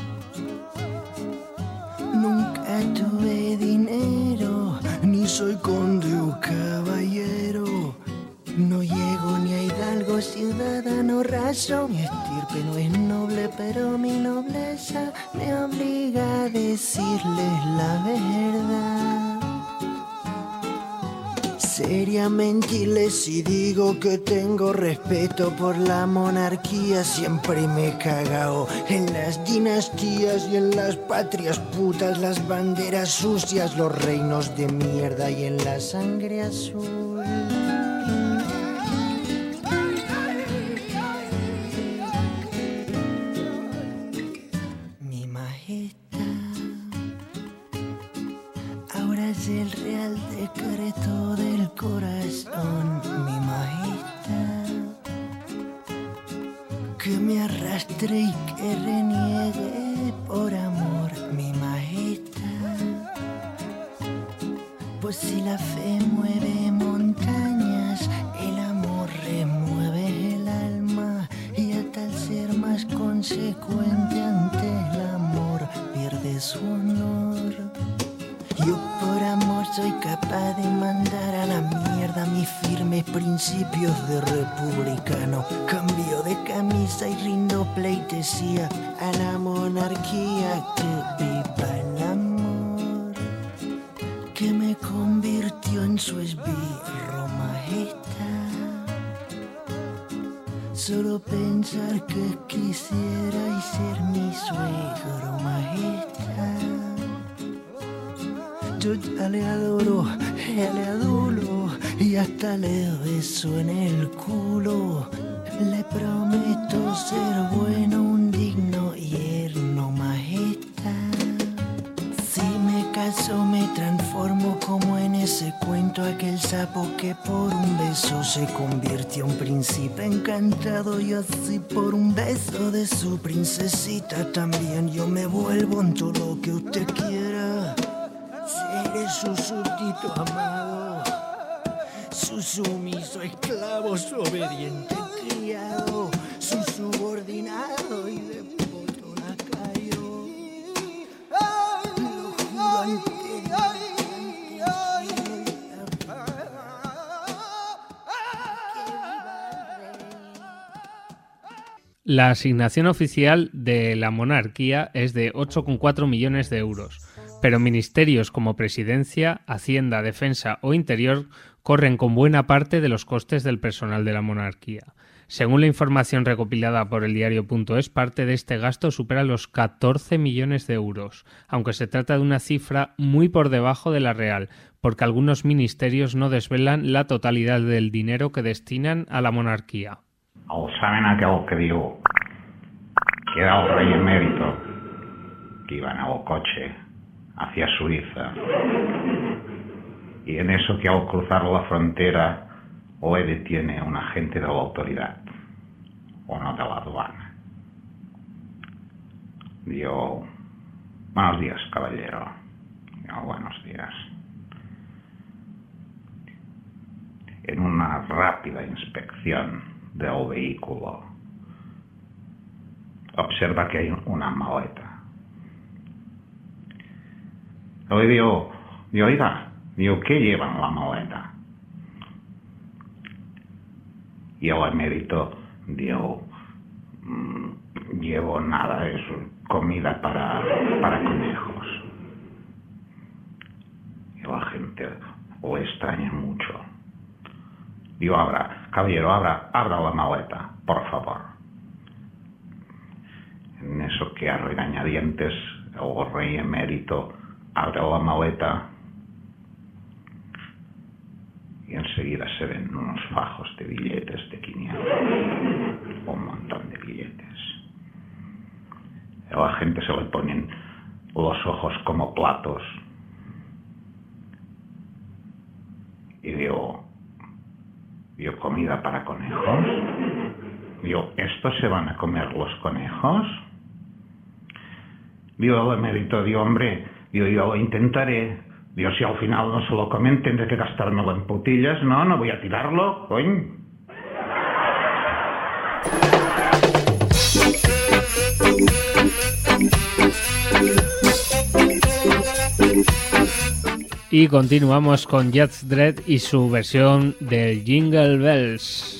Nunca tuve dinero, ni soy conde o caballero. No llego ni a hidalgo, ciudadano raso. Mi estirpe no es noble, pero mi nobleza me obliga a decirles la verdad. Sería mentirles si digo que tengo respeto por la monarquía. Siempre me he cagao en las dinastías y en las patrias putas, las banderas sucias, los reinos de mierda y en la sangre azul. Mi majestad, ahora es el real decreto del corazón, mi majestad, que me arrastre y que reniegue por amor, mi majestad. Pues si la fe mueve montañas, el amor remueve el alma, y a tal ser más consecuente ante el amor pierde su honor. Yo por amor soy capaz de mandar a la mierda mis firmes principios de republicano. Cambio de camisa y rindo pleitesía a la monarquía. Que viva el amor que me convirtió en su esbirro, majestad. Solo pensar que quisierais ser mi suegro, majestad. Yo ya le adoro, ya le adulo y hasta le beso en el culo. Le prometo ser bueno, un digno yerno, majestad. Si me caso me transformo como en ese cuento, aquel sapo que por un beso se convirtió en príncipe encantado, y así por un beso de su princesita también yo me vuelvo en todo lo que usted quiera. Seré su súbdito amado, su sumiso esclavo, su obediente criado, su subordinado y de poto lacayo. Lo juro ante La asignación oficial de la monarquía es de 8,4 millones de euros. pero ministerios como Presidencia, Hacienda, Defensa o Interior corren con buena parte de los costes del personal de la monarquía. Según la información recopilada por el diario.es, parte de este gasto supera los 14 millones de euros, aunque se trata de una cifra muy por debajo de la real, porque algunos ministerios no desvelan la totalidad del dinero que destinan a la monarquía. ¿Saben aquel que digo que era el rey emérito, que iba en el coche hacia Suiza, y en eso que al cruzar la frontera o le detiene un agente de la autoridad o no de la aduana? Digo, buenos días, caballero. Digo, buenos días. En una rápida inspección del vehículo observa que hay una maleta. Le digo, oiga, ¿qué lleva en la maleta? Y el emérito, llevo nada, es comida para conejos. Y la gente lo extraña mucho. Digo, caballero, abra la maleta, por favor. En eso que a regañadientes el rey emérito abre la maleta y enseguida se ven unos fajos de billetes de 500, un montón de billetes. A la gente se le ponen los ojos como platos. Y digo, ¿comida para conejos? Digo, ¿estos se van a comer los conejos? Digo, el emérito, hombre, yo lo intentaré. Digo, si al final no se lo comen, tendré que gastármelo en putillas. No voy a tirarlo, coño. Y continuamos con Judge Dredd y su versión del Jingle Bells.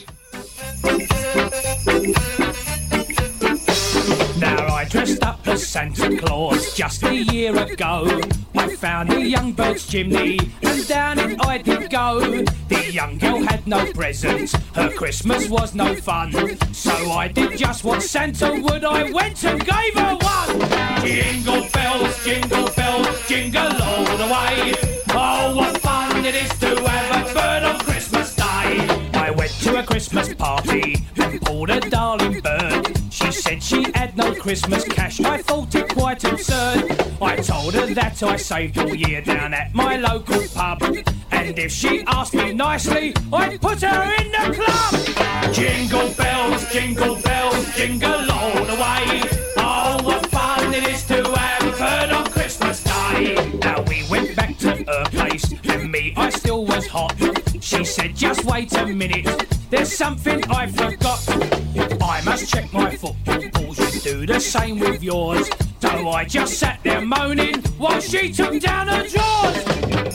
Now I dressed up as Santa Claus just a year ago. I found a young bird's chimney and down it I did go. The young girl had no presents, her Christmas was no fun. So I did just what Santa would, I went and gave her one. Jingle bells, jingle all the way. Oh, what fun it is to have a bird on Christmas Day. I went to a Christmas party and pulled a darling bird. She said she had no Christmas cash, I thought it quite absurd. I told her that I saved all year down at my local pub, and if she asked me nicely, I'd put her in the club. Jingle bells, jingle all the way. Oh, what fun it is to have a bird on Christmas Day. Now we went back to her place, and me, I still was hot. She said, just wait a minute, there's something I forgot. I must check my footballs, you do the same with yours. So I just sat there moaning while she took down her drawers.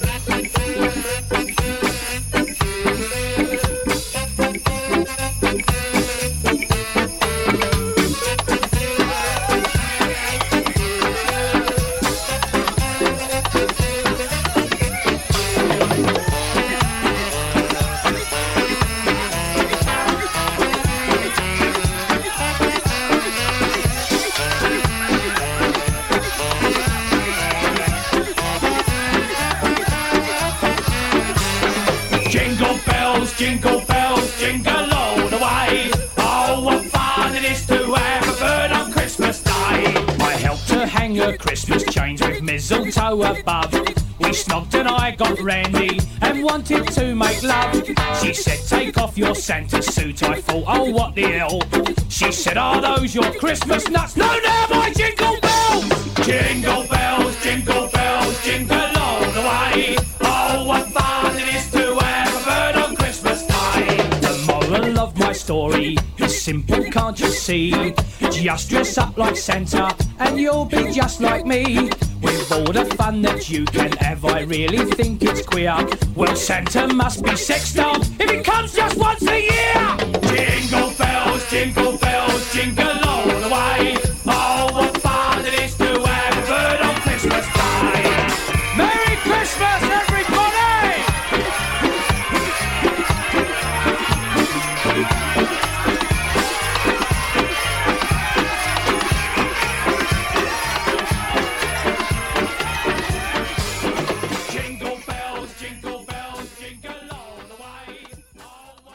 Jingle bells, jingle all the way. Oh, what fun it is to have a bird on Christmas Day. I helped her hang her Christmas chains with mistletoe above. We snogged and I got randy and wanted to make love. She said, take off your Santa suit. I thought, oh, what the hell. She said, are those your Christmas nuts? No, they're my jingle bells. Jingle bells, jingle all the way. Oh, what fun it is to have a bird on Christmas Day. The moral of my story is simple, can't you see? Just dress up like Santa and you'll be just like me. With all the fun that you can have, I really think it's queer. Well, Santa must be sexed up if it comes just once a year. Jingle bells, jingle all the way. Oh, what fun it is to have a bird on Christmas Day.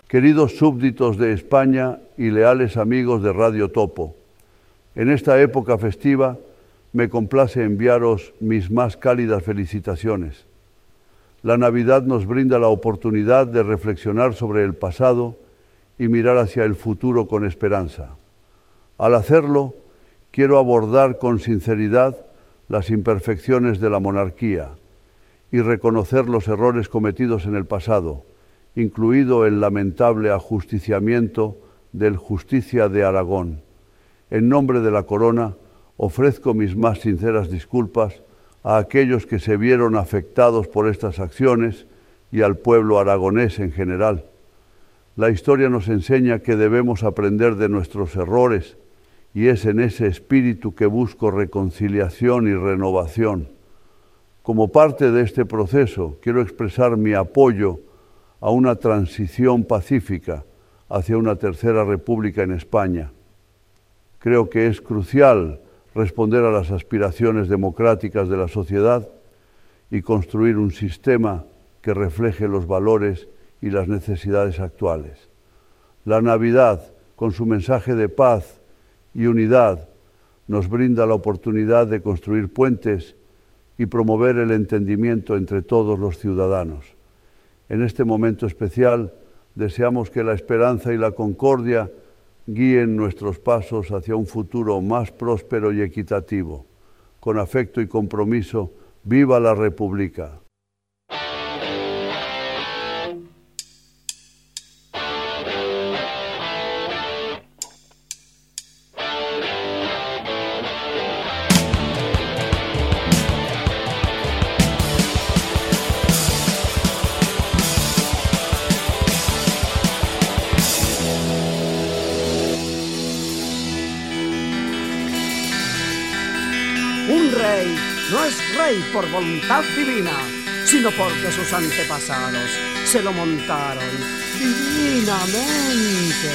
Queridos súbditos de España y leales amigos de Radio Topo, en esta época festiva me complace enviaros mis más cálidas felicitaciones. La Navidad nos brinda la oportunidad de reflexionar sobre el pasado y mirar hacia el futuro con esperanza. Al hacerlo, quiero abordar con sinceridad las imperfecciones de la monarquía y reconocer los errores cometidos en el pasado, incluido el lamentable ajusticiamiento del Justicia de Aragón. En nombre de la Corona, ofrezco mis más sinceras disculpas a aquellos que se vieron afectados por estas acciones y al pueblo aragonés en general. La historia nos enseña que debemos aprender de nuestros errores y es en ese espíritu que busco reconciliación y renovación. Como parte de este proceso, quiero expresar mi apoyo a una transición pacífica hacia una tercera república en España. Creo que es crucial responder a las aspiraciones democráticas de la sociedad y construir un sistema que refleje los valores y las necesidades actuales. La Navidad, con su mensaje de paz y unidad, nos brinda la oportunidad de construir puentes y promover el entendimiento entre todos los ciudadanos. En este momento especial, deseamos que la esperanza y la concordia guíen nuestros pasos hacia un futuro más próspero y equitativo. Con afecto y compromiso, ¡viva la República! No es rey por voluntad divina, sino porque sus antepasados se lo montaron divinamente.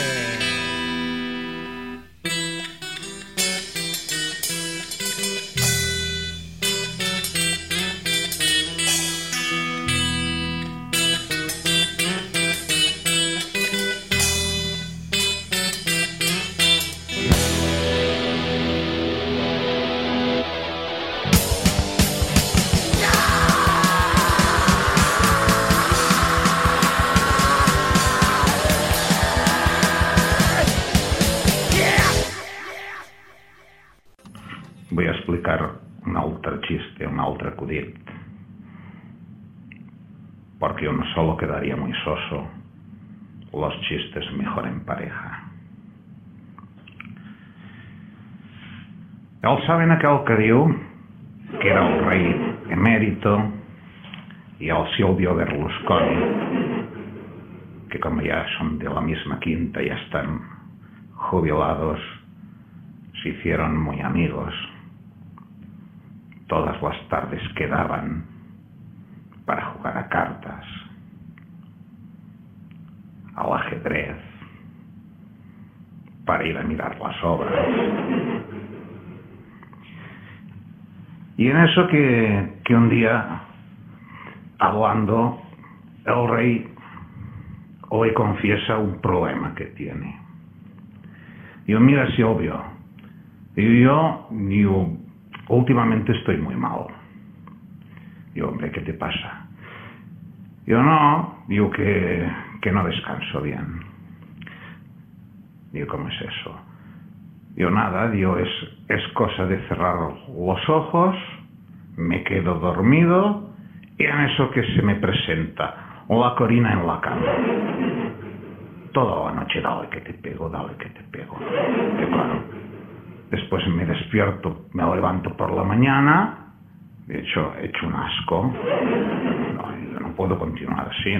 Voy a explicar un altre chiste, un altre acudit, porque uno solo quedaría muy soso. Los chistes mejor en pareja. Él saben aquel que diu que era el rey emérito y el Silvio Berlusconi, que como ya son de la misma quinta y ya están jubilados, se hicieron muy amigos. Todas las tardes quedaban para jugar a cartas, al ajedrez, para ir a mirar las obras. Y en eso que un día, hablando, el rey hoy confiesa un problema que tiene. Yo, mira, Silvio, yo últimamente estoy muy mal. Yo, hombre, ¿qué te pasa? Yo no, digo que no descanso bien. Digo, ¿cómo es eso? Yo nada, digo, es cosa de cerrar los ojos, me quedo dormido y en eso que se me presenta la Corina en la cama. Toda la noche, dale que te pego, dale que te pego. Que claro, después me despierto, me levanto por la mañana, de hecho, he hecho un asco. No, yo no puedo continuar así.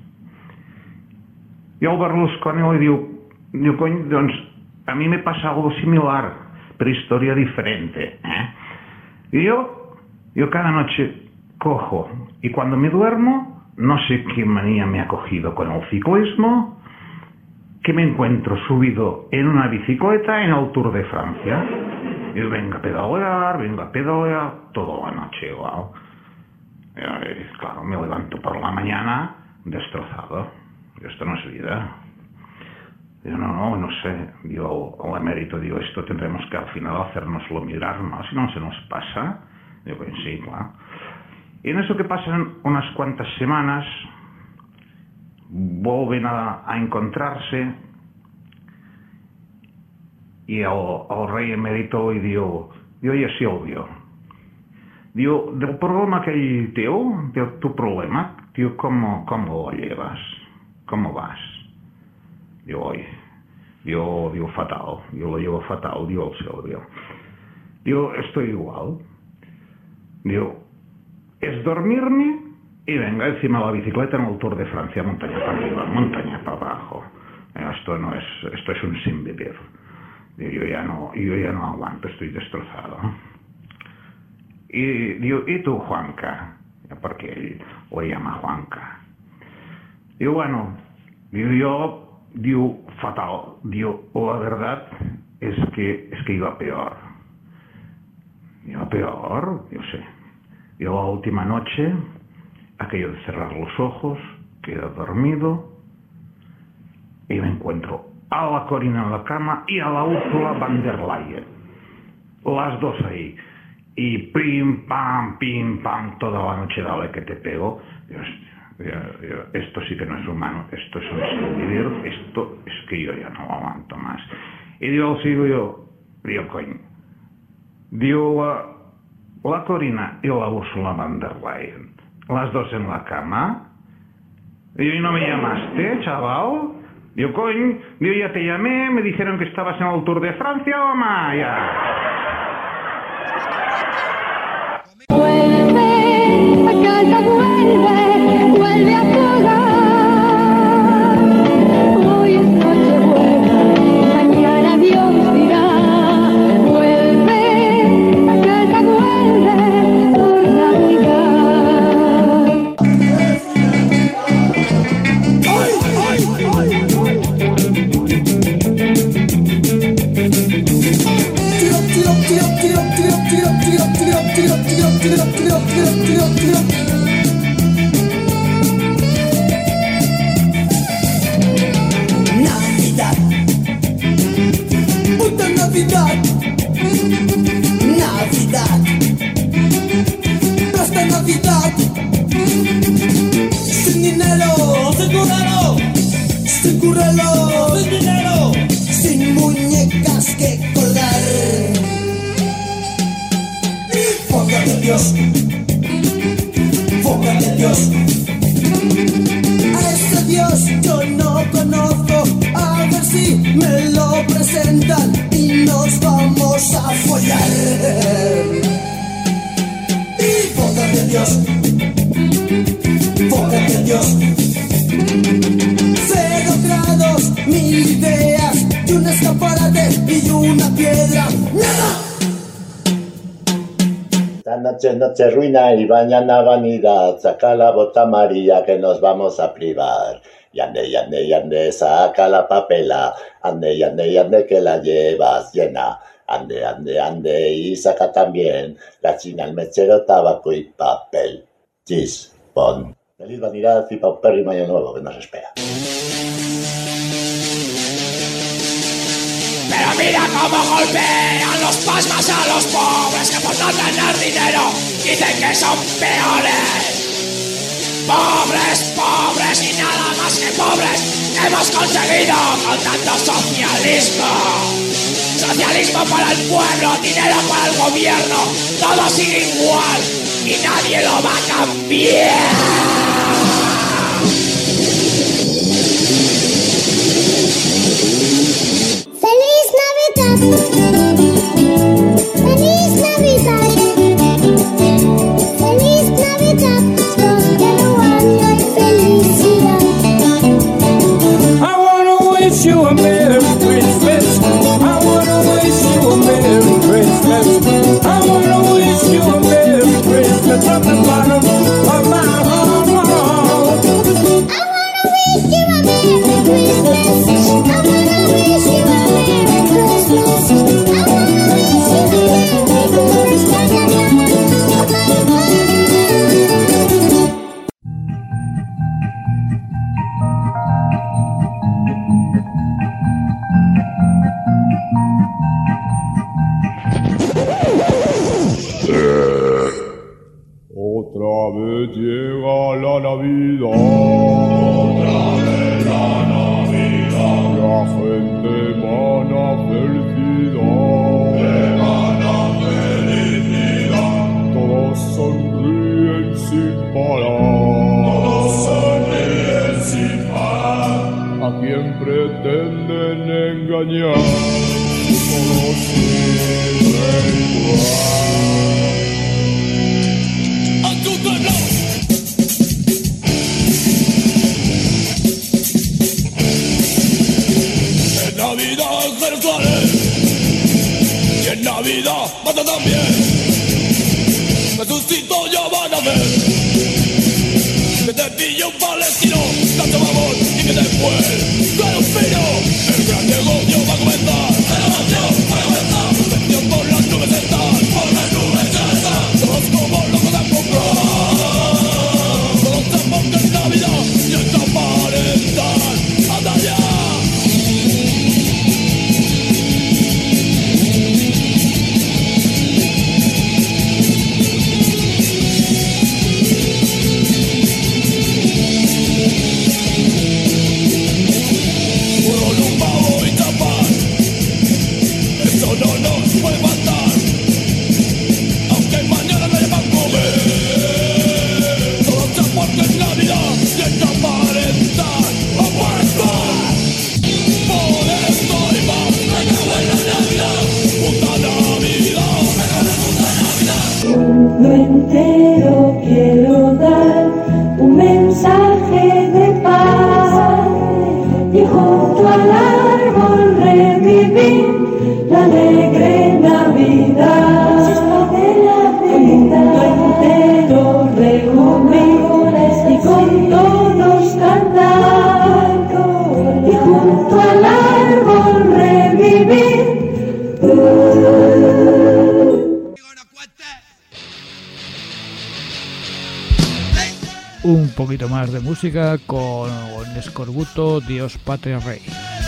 I el Berlusconi li diu, cony, doncs a mi me pasa algo similar, pero historia diferente. Y yo cada noche cojo, y cuando me duermo, no sé qué manía me ha cogido con el ciclismo, que me encuentro subido en una bicicleta en el Tour de Francia. Y venga a pedalear, toda la noche igual. Y, claro, me levanto por la mañana destrozado. esto no es vida. Digo, no sé. Digo, al emérito, digo, esto tendremos que al final hacérnoslo mirar, ¿no? Si no se nos pasa. Digo, pues sí, claro. Y en eso que pasan unas cuantas semanas, vuelven a encontrarse y al rey emérito y digo, oye Silvio, digo, del problema que hay, tío, de tu problema, tío, ¿cómo lo llevas? ¿Cómo vas? Digo, oye, digo fatal, yo lo llevo fatal, digo Silvio. Digo, estoy igual. Digo, es dormirme y venga encima de la bicicleta en el Tour de Francia, montaña para arriba, montaña para abajo. Esto es un sin vivir. Digo, yo ya no aguanto, estoy destrozado. Y digo, ¿y tú, Juanca? Porque él lo llama Juanca. Digo, bueno, digo fatal. Digo, la verdad es que iba peor. Iba peor, yo sé. Yo la última noche, aquello de cerrar los ojos, quedo dormido y me encuentro a la Corina en la cama y a la Ursula von der Leyen. Las dos ahí. Y pim, pam, toda la noche dale que te pego. Dios, esto sí que no es humano, esto es un sin vivir, esto es que yo ya no aguanto más. Y digo, digo, coño, digo, la Corina y la Ursula von der Leyen, las dos en la cama. Y no me llamaste, chaval. Digo, coño, digo, ya te llamé, me dijeron que estabas en el Tour de Francia, mamá, ya. Vuelve a casa, vuelve a jugar. Hoy es Nochebuena, mañana Dios dirá. Vuelve a casa, vuelve por Navidad. Navidad, puta Navidad, Navidad, esta Navidad, sin dinero, sin currelo, sin dinero, sin muñecas que colgar. Fócate Dios, fócate Dios. A ese Dios yo no conozco, a ver si me lo presentan y nos vamos a follar. Fócate Dios, fócate Dios. 0 grados, 1000 ideas y un escaparate y una piedra. ¡Nada! Esta noche noche ruina y mañana vanidad. Saca la bota amarilla que nos vamos a privar. Y ande, saca la papela. Ande, que la llevas llena. Ande, y saca también la china, el mechero, tabaco y papel. Chis, pon. Feliz vanidad y paupérrimo año nuevo que nos espera. Pero mira cómo golpean los pasmas a los pobres que por no tener dinero dicen que son peores. Pobres y nada más que pobres hemos conseguido con tanto socialismo. Socialismo para el pueblo, dinero para el gobierno, todo sigue igual y nadie lo va a cambiar. ¡Feliz Navidad! ¡Feliz Navidad! ¡Feliz Navidad! ¡Próspero año y felicidad! I wanna wish you a Merry Christmas. I wanna wish you a Merry Christmas. I wanna wish you a Merry Christmas from the bottom of my heart. Un poquito más de música con Escorbuto, Dios, Patria, Rey.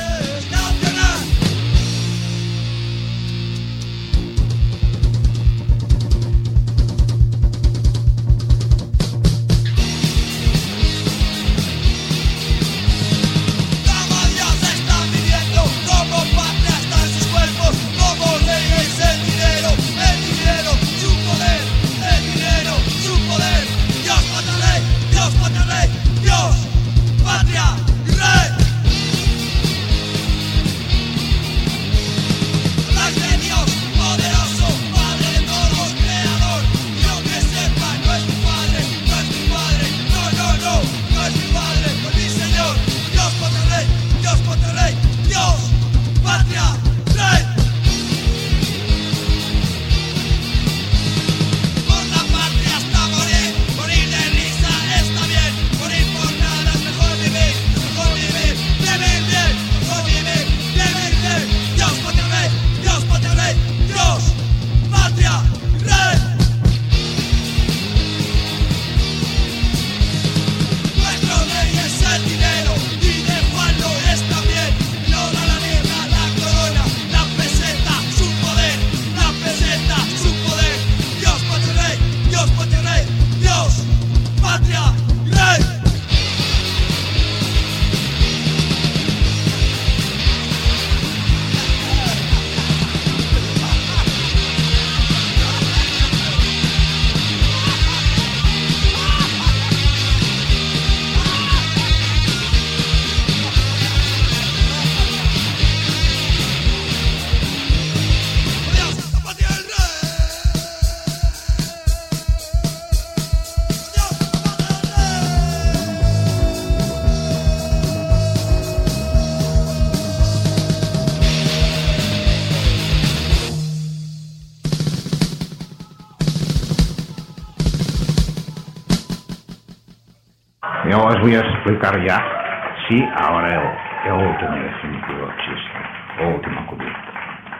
Yo os voy a explicar ya, sí, ahora el último definitivo chiste, el último cubierto.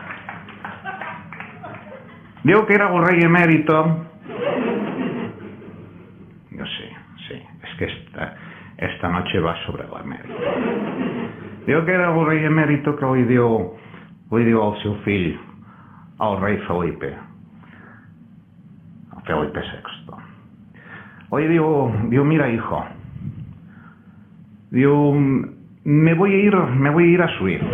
Digo que era un rey emérito. Yo sé, sí, es que esta noche va sobre el emérito. Digo que era un rey emérito que le dio al seu fill, al rey Felipe VI. Oye, digo, mira hijo, Digo, me voy a ir a Suiza.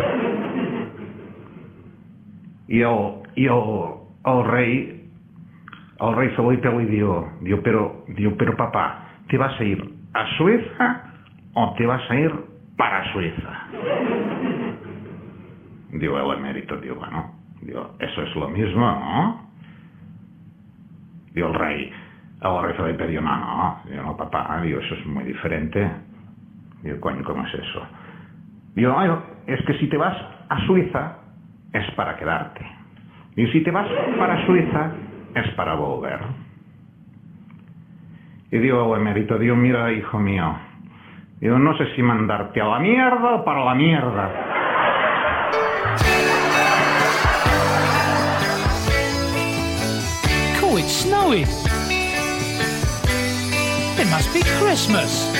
Y al rey Felipe le digo, pero papá, ¿te vas a ir a Suiza o te vas a ir para Suiza? Digo, el emérito, bueno, eso es lo mismo, ¿no? Digo, el rey Felipe, no, papá, eso es muy diferente. Digo, coño, ¿cómo es eso? Digo, es que si te vas a Suiza es para quedarte. Y si te vas para Suiza es para volver. Y digo, emérito, mira, hijo mío, no sé si mandarte a la mierda o para la mierda. Oh, it's snowing. It must be Christmas.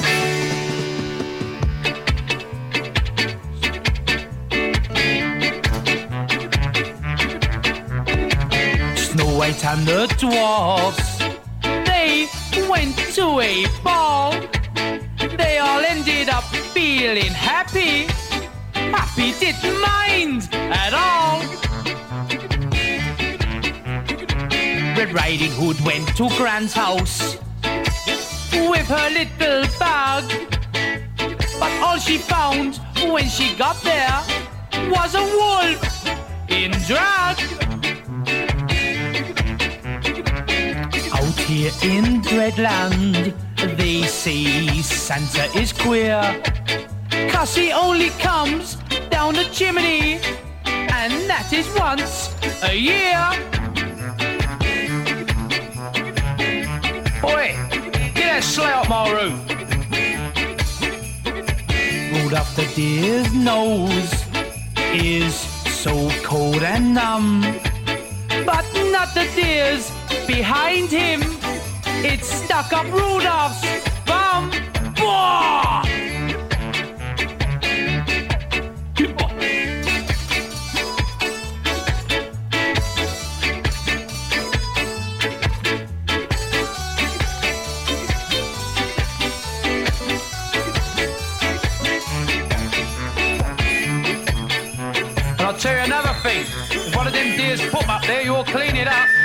Snow White and the dwarfs, they went to a ball. They all ended up feeling happy. Happy didn't mind at all. Red Riding Hood went to Grand's house with her little bag, but all she found when she got there was a wolf in drag. Out here in Dreadland, they say Santa is queer, 'cause he only comes down the chimney, and that is once a year. Oi, get that sleigh up my roof. Rudolph the deer's nose is so cold and numb, but not the deer's behind him. It's stuck up Rudolph's bum. Whoa! And I'll tell you another thing. If one of them deers put up there, you'll clean it up.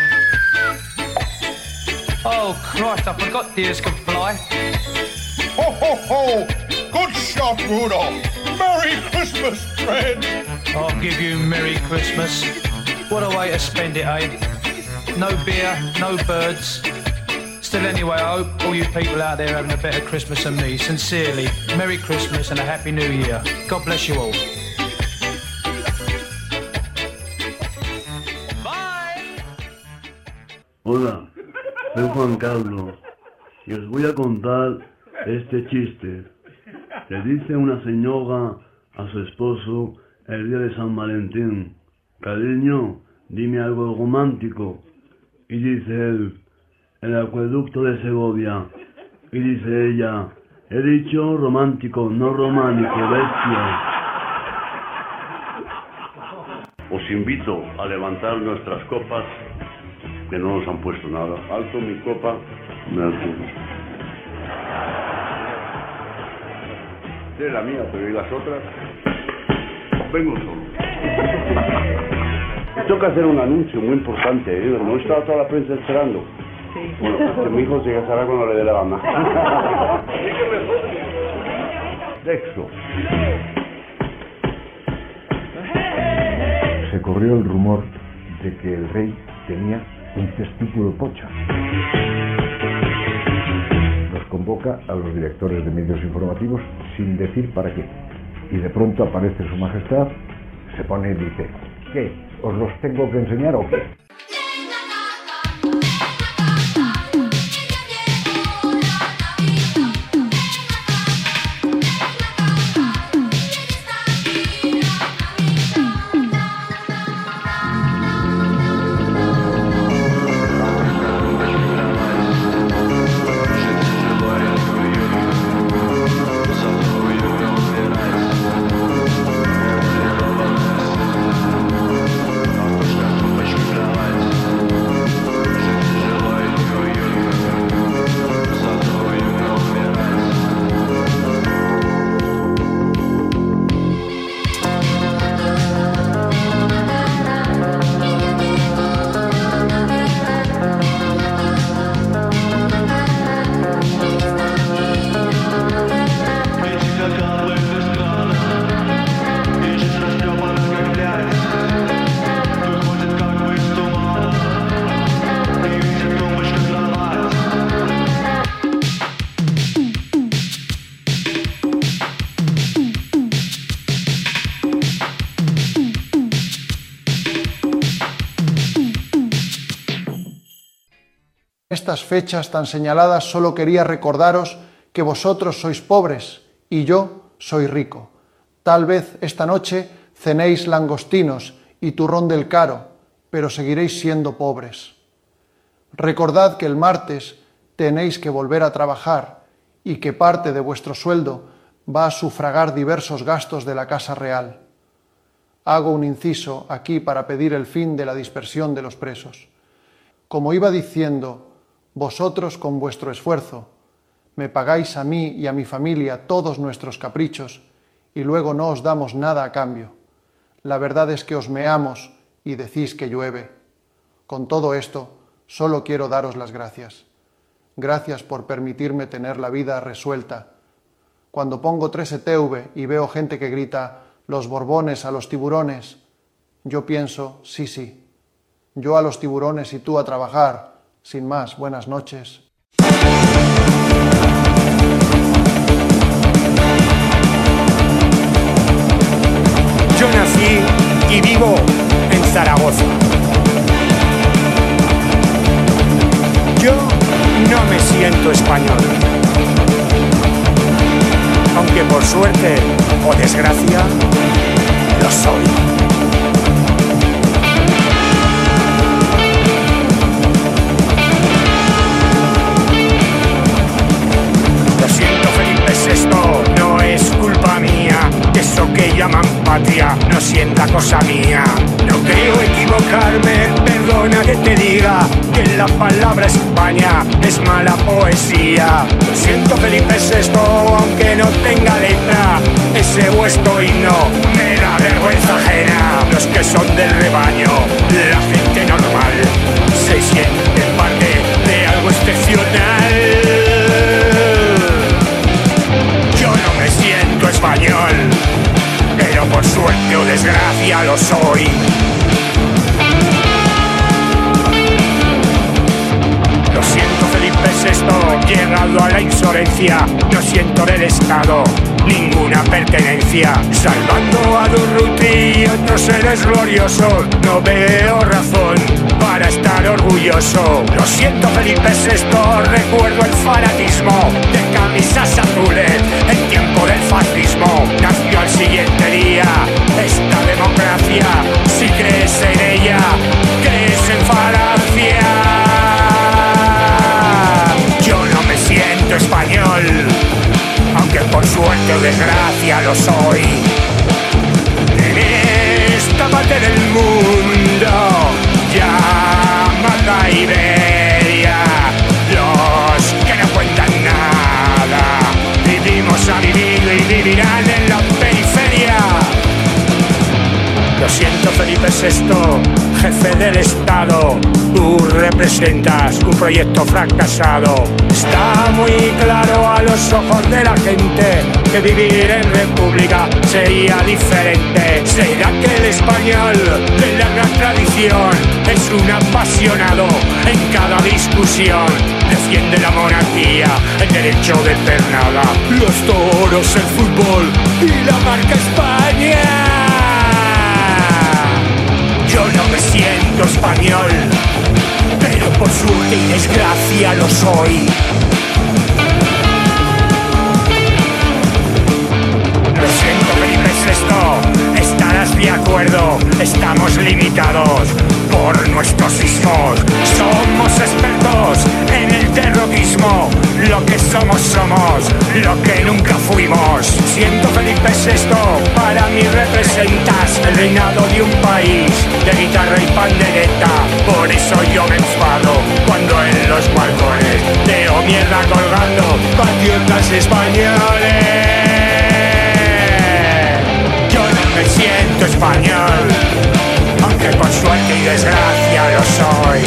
Oh, Christ, I forgot deers can fly. Ho, ho, ho! Good shot, Rudolph! Merry Christmas, friend! I'll give you Merry Christmas. What a way to spend it, eh? No beer, no birds. Still, anyway, I hope all you people out there are having a better Christmas than me. Sincerely, Merry Christmas and a Happy New Year. God bless you all. Hola, soy Juan Carlos y os voy a contar este chiste. Le dice una señora a su esposo el día de San Valentín: cariño, dime algo romántico. Y dice él: el acueducto de Segovia. Y dice ella: he dicho romántico, no románico, bestia. Os invito a levantar nuestras copas, que no nos han puesto nada. Alto mi copa, me alto. De la mía, pero ¿y las otras? Vengo solo. Tengo que hacer un anuncio muy importante, ¿eh? No he estado toda la prensa esperando. Sí. Bueno, que mi hijo se casará cuando le dé la gana. Sexo. Se corrió el rumor de que el rey tenía un testículo pocha. Nos convoca a los directores de medios informativos sin decir para qué. Y de pronto aparece su majestad, se pone y dice: ¿qué? ¿Os los tengo que enseñar o qué? Почему estas fechas tan señaladas solo quería recordaros que vosotros sois pobres y yo soy rico. Tal vez esta noche cenéis langostinos y turrón del Caro, pero seguiréis siendo pobres. Recordad que el martes tenéis que volver a trabajar y que parte de vuestro sueldo va a sufragar diversos gastos de la Casa Real. Hago un inciso aquí para pedir el fin de la dispersión de los presos. Como iba diciendo, vosotros con vuestro esfuerzo me pagáis a mí y a mi familia todos nuestros caprichos y luego no os damos nada a cambio. La verdad es que os meamos y decís que llueve. Con todo esto, solo quiero daros las gracias. Gracias por permitirme tener la vida resuelta. Cuando pongo 3ETV y veo gente que grita «los Borbones a los tiburones», yo pienso «sí, yo a los tiburones y tú a trabajar». Sin más, buenas noches. Yo nací y vivo en Zaragoza. Yo no me siento español, aunque por suerte o desgracia lo soy. Lo siento, Felipe VI, no es culpa mía que eso que llaman patria no sienta cosa mía. No creo equivocarme, perdona que te diga que la palabra España es mala poesía. Lo siento, Felipe VI, aunque no tenga letra, ese vuestro himno me da vergüenza ajena. Los que son del rebaño, la gente normal, se siente parte de algo excepcional. Yo no me siento español, pero por suerte o desgracia lo soy. Lo siento, Felipe VI, llegado a la insolencia, no siento del Estado ninguna pertenencia. Salvando a Durruti y otros seres gloriosos, no veo razón para estar orgulloso. Lo siento, Felipe VI, recuerdo el fanatismo de camisas azules en tiempo del fascismo. Nació al siguiente día esta democracia. Si crees en ella, crees en falacia. Yo no me siento español, aunque por suerte o desgracia lo soy. En esta parte del mundo llamada Iberia, los que no cuentan nada, vivimos, ha vivido y vivirán en la periferia. Lo siento, Felipe VI, jefe del Estado, tú representas un proyecto fracasado. Está muy claro a los ojos de la gente que vivir en república sería diferente. Será que el español de larga tradición es un apasionado en cada discusión. Defiende la monarquía, el derecho de pernada, los toros, el fútbol y la marca España. Yo no me siento español, pero por suerte y desgracia lo soy. Lo siento, Felipe VI, estarás de acuerdo, estamos limitados por nuestros sismos. Somos expertos en el terrorismo, lo que somos, lo que nunca fuimos. Siento, Felipe VI, para mí representas el reinado de un país de guitarra y pandereta. Por eso yo me enfado cuando en los balcones veo mierda colgando patriotas españoles. Yo no me siento español, aunque por suerte y desgracia lo soy.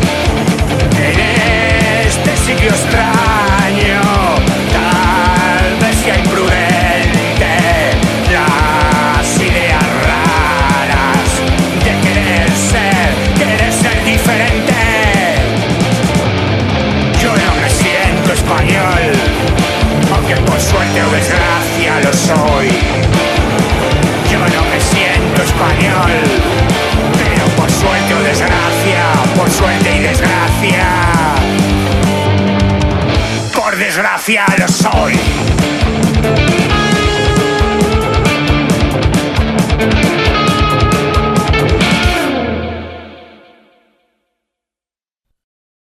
En este sitio extraño, tal vez sea imprudente las ideas raras de querer ser diferente. Yo no me siento español, aunque por suerte o desgracia lo soy. Yo no me siento español, pero por suerte o desgracia, por suerte y desgracia desgraciado soy.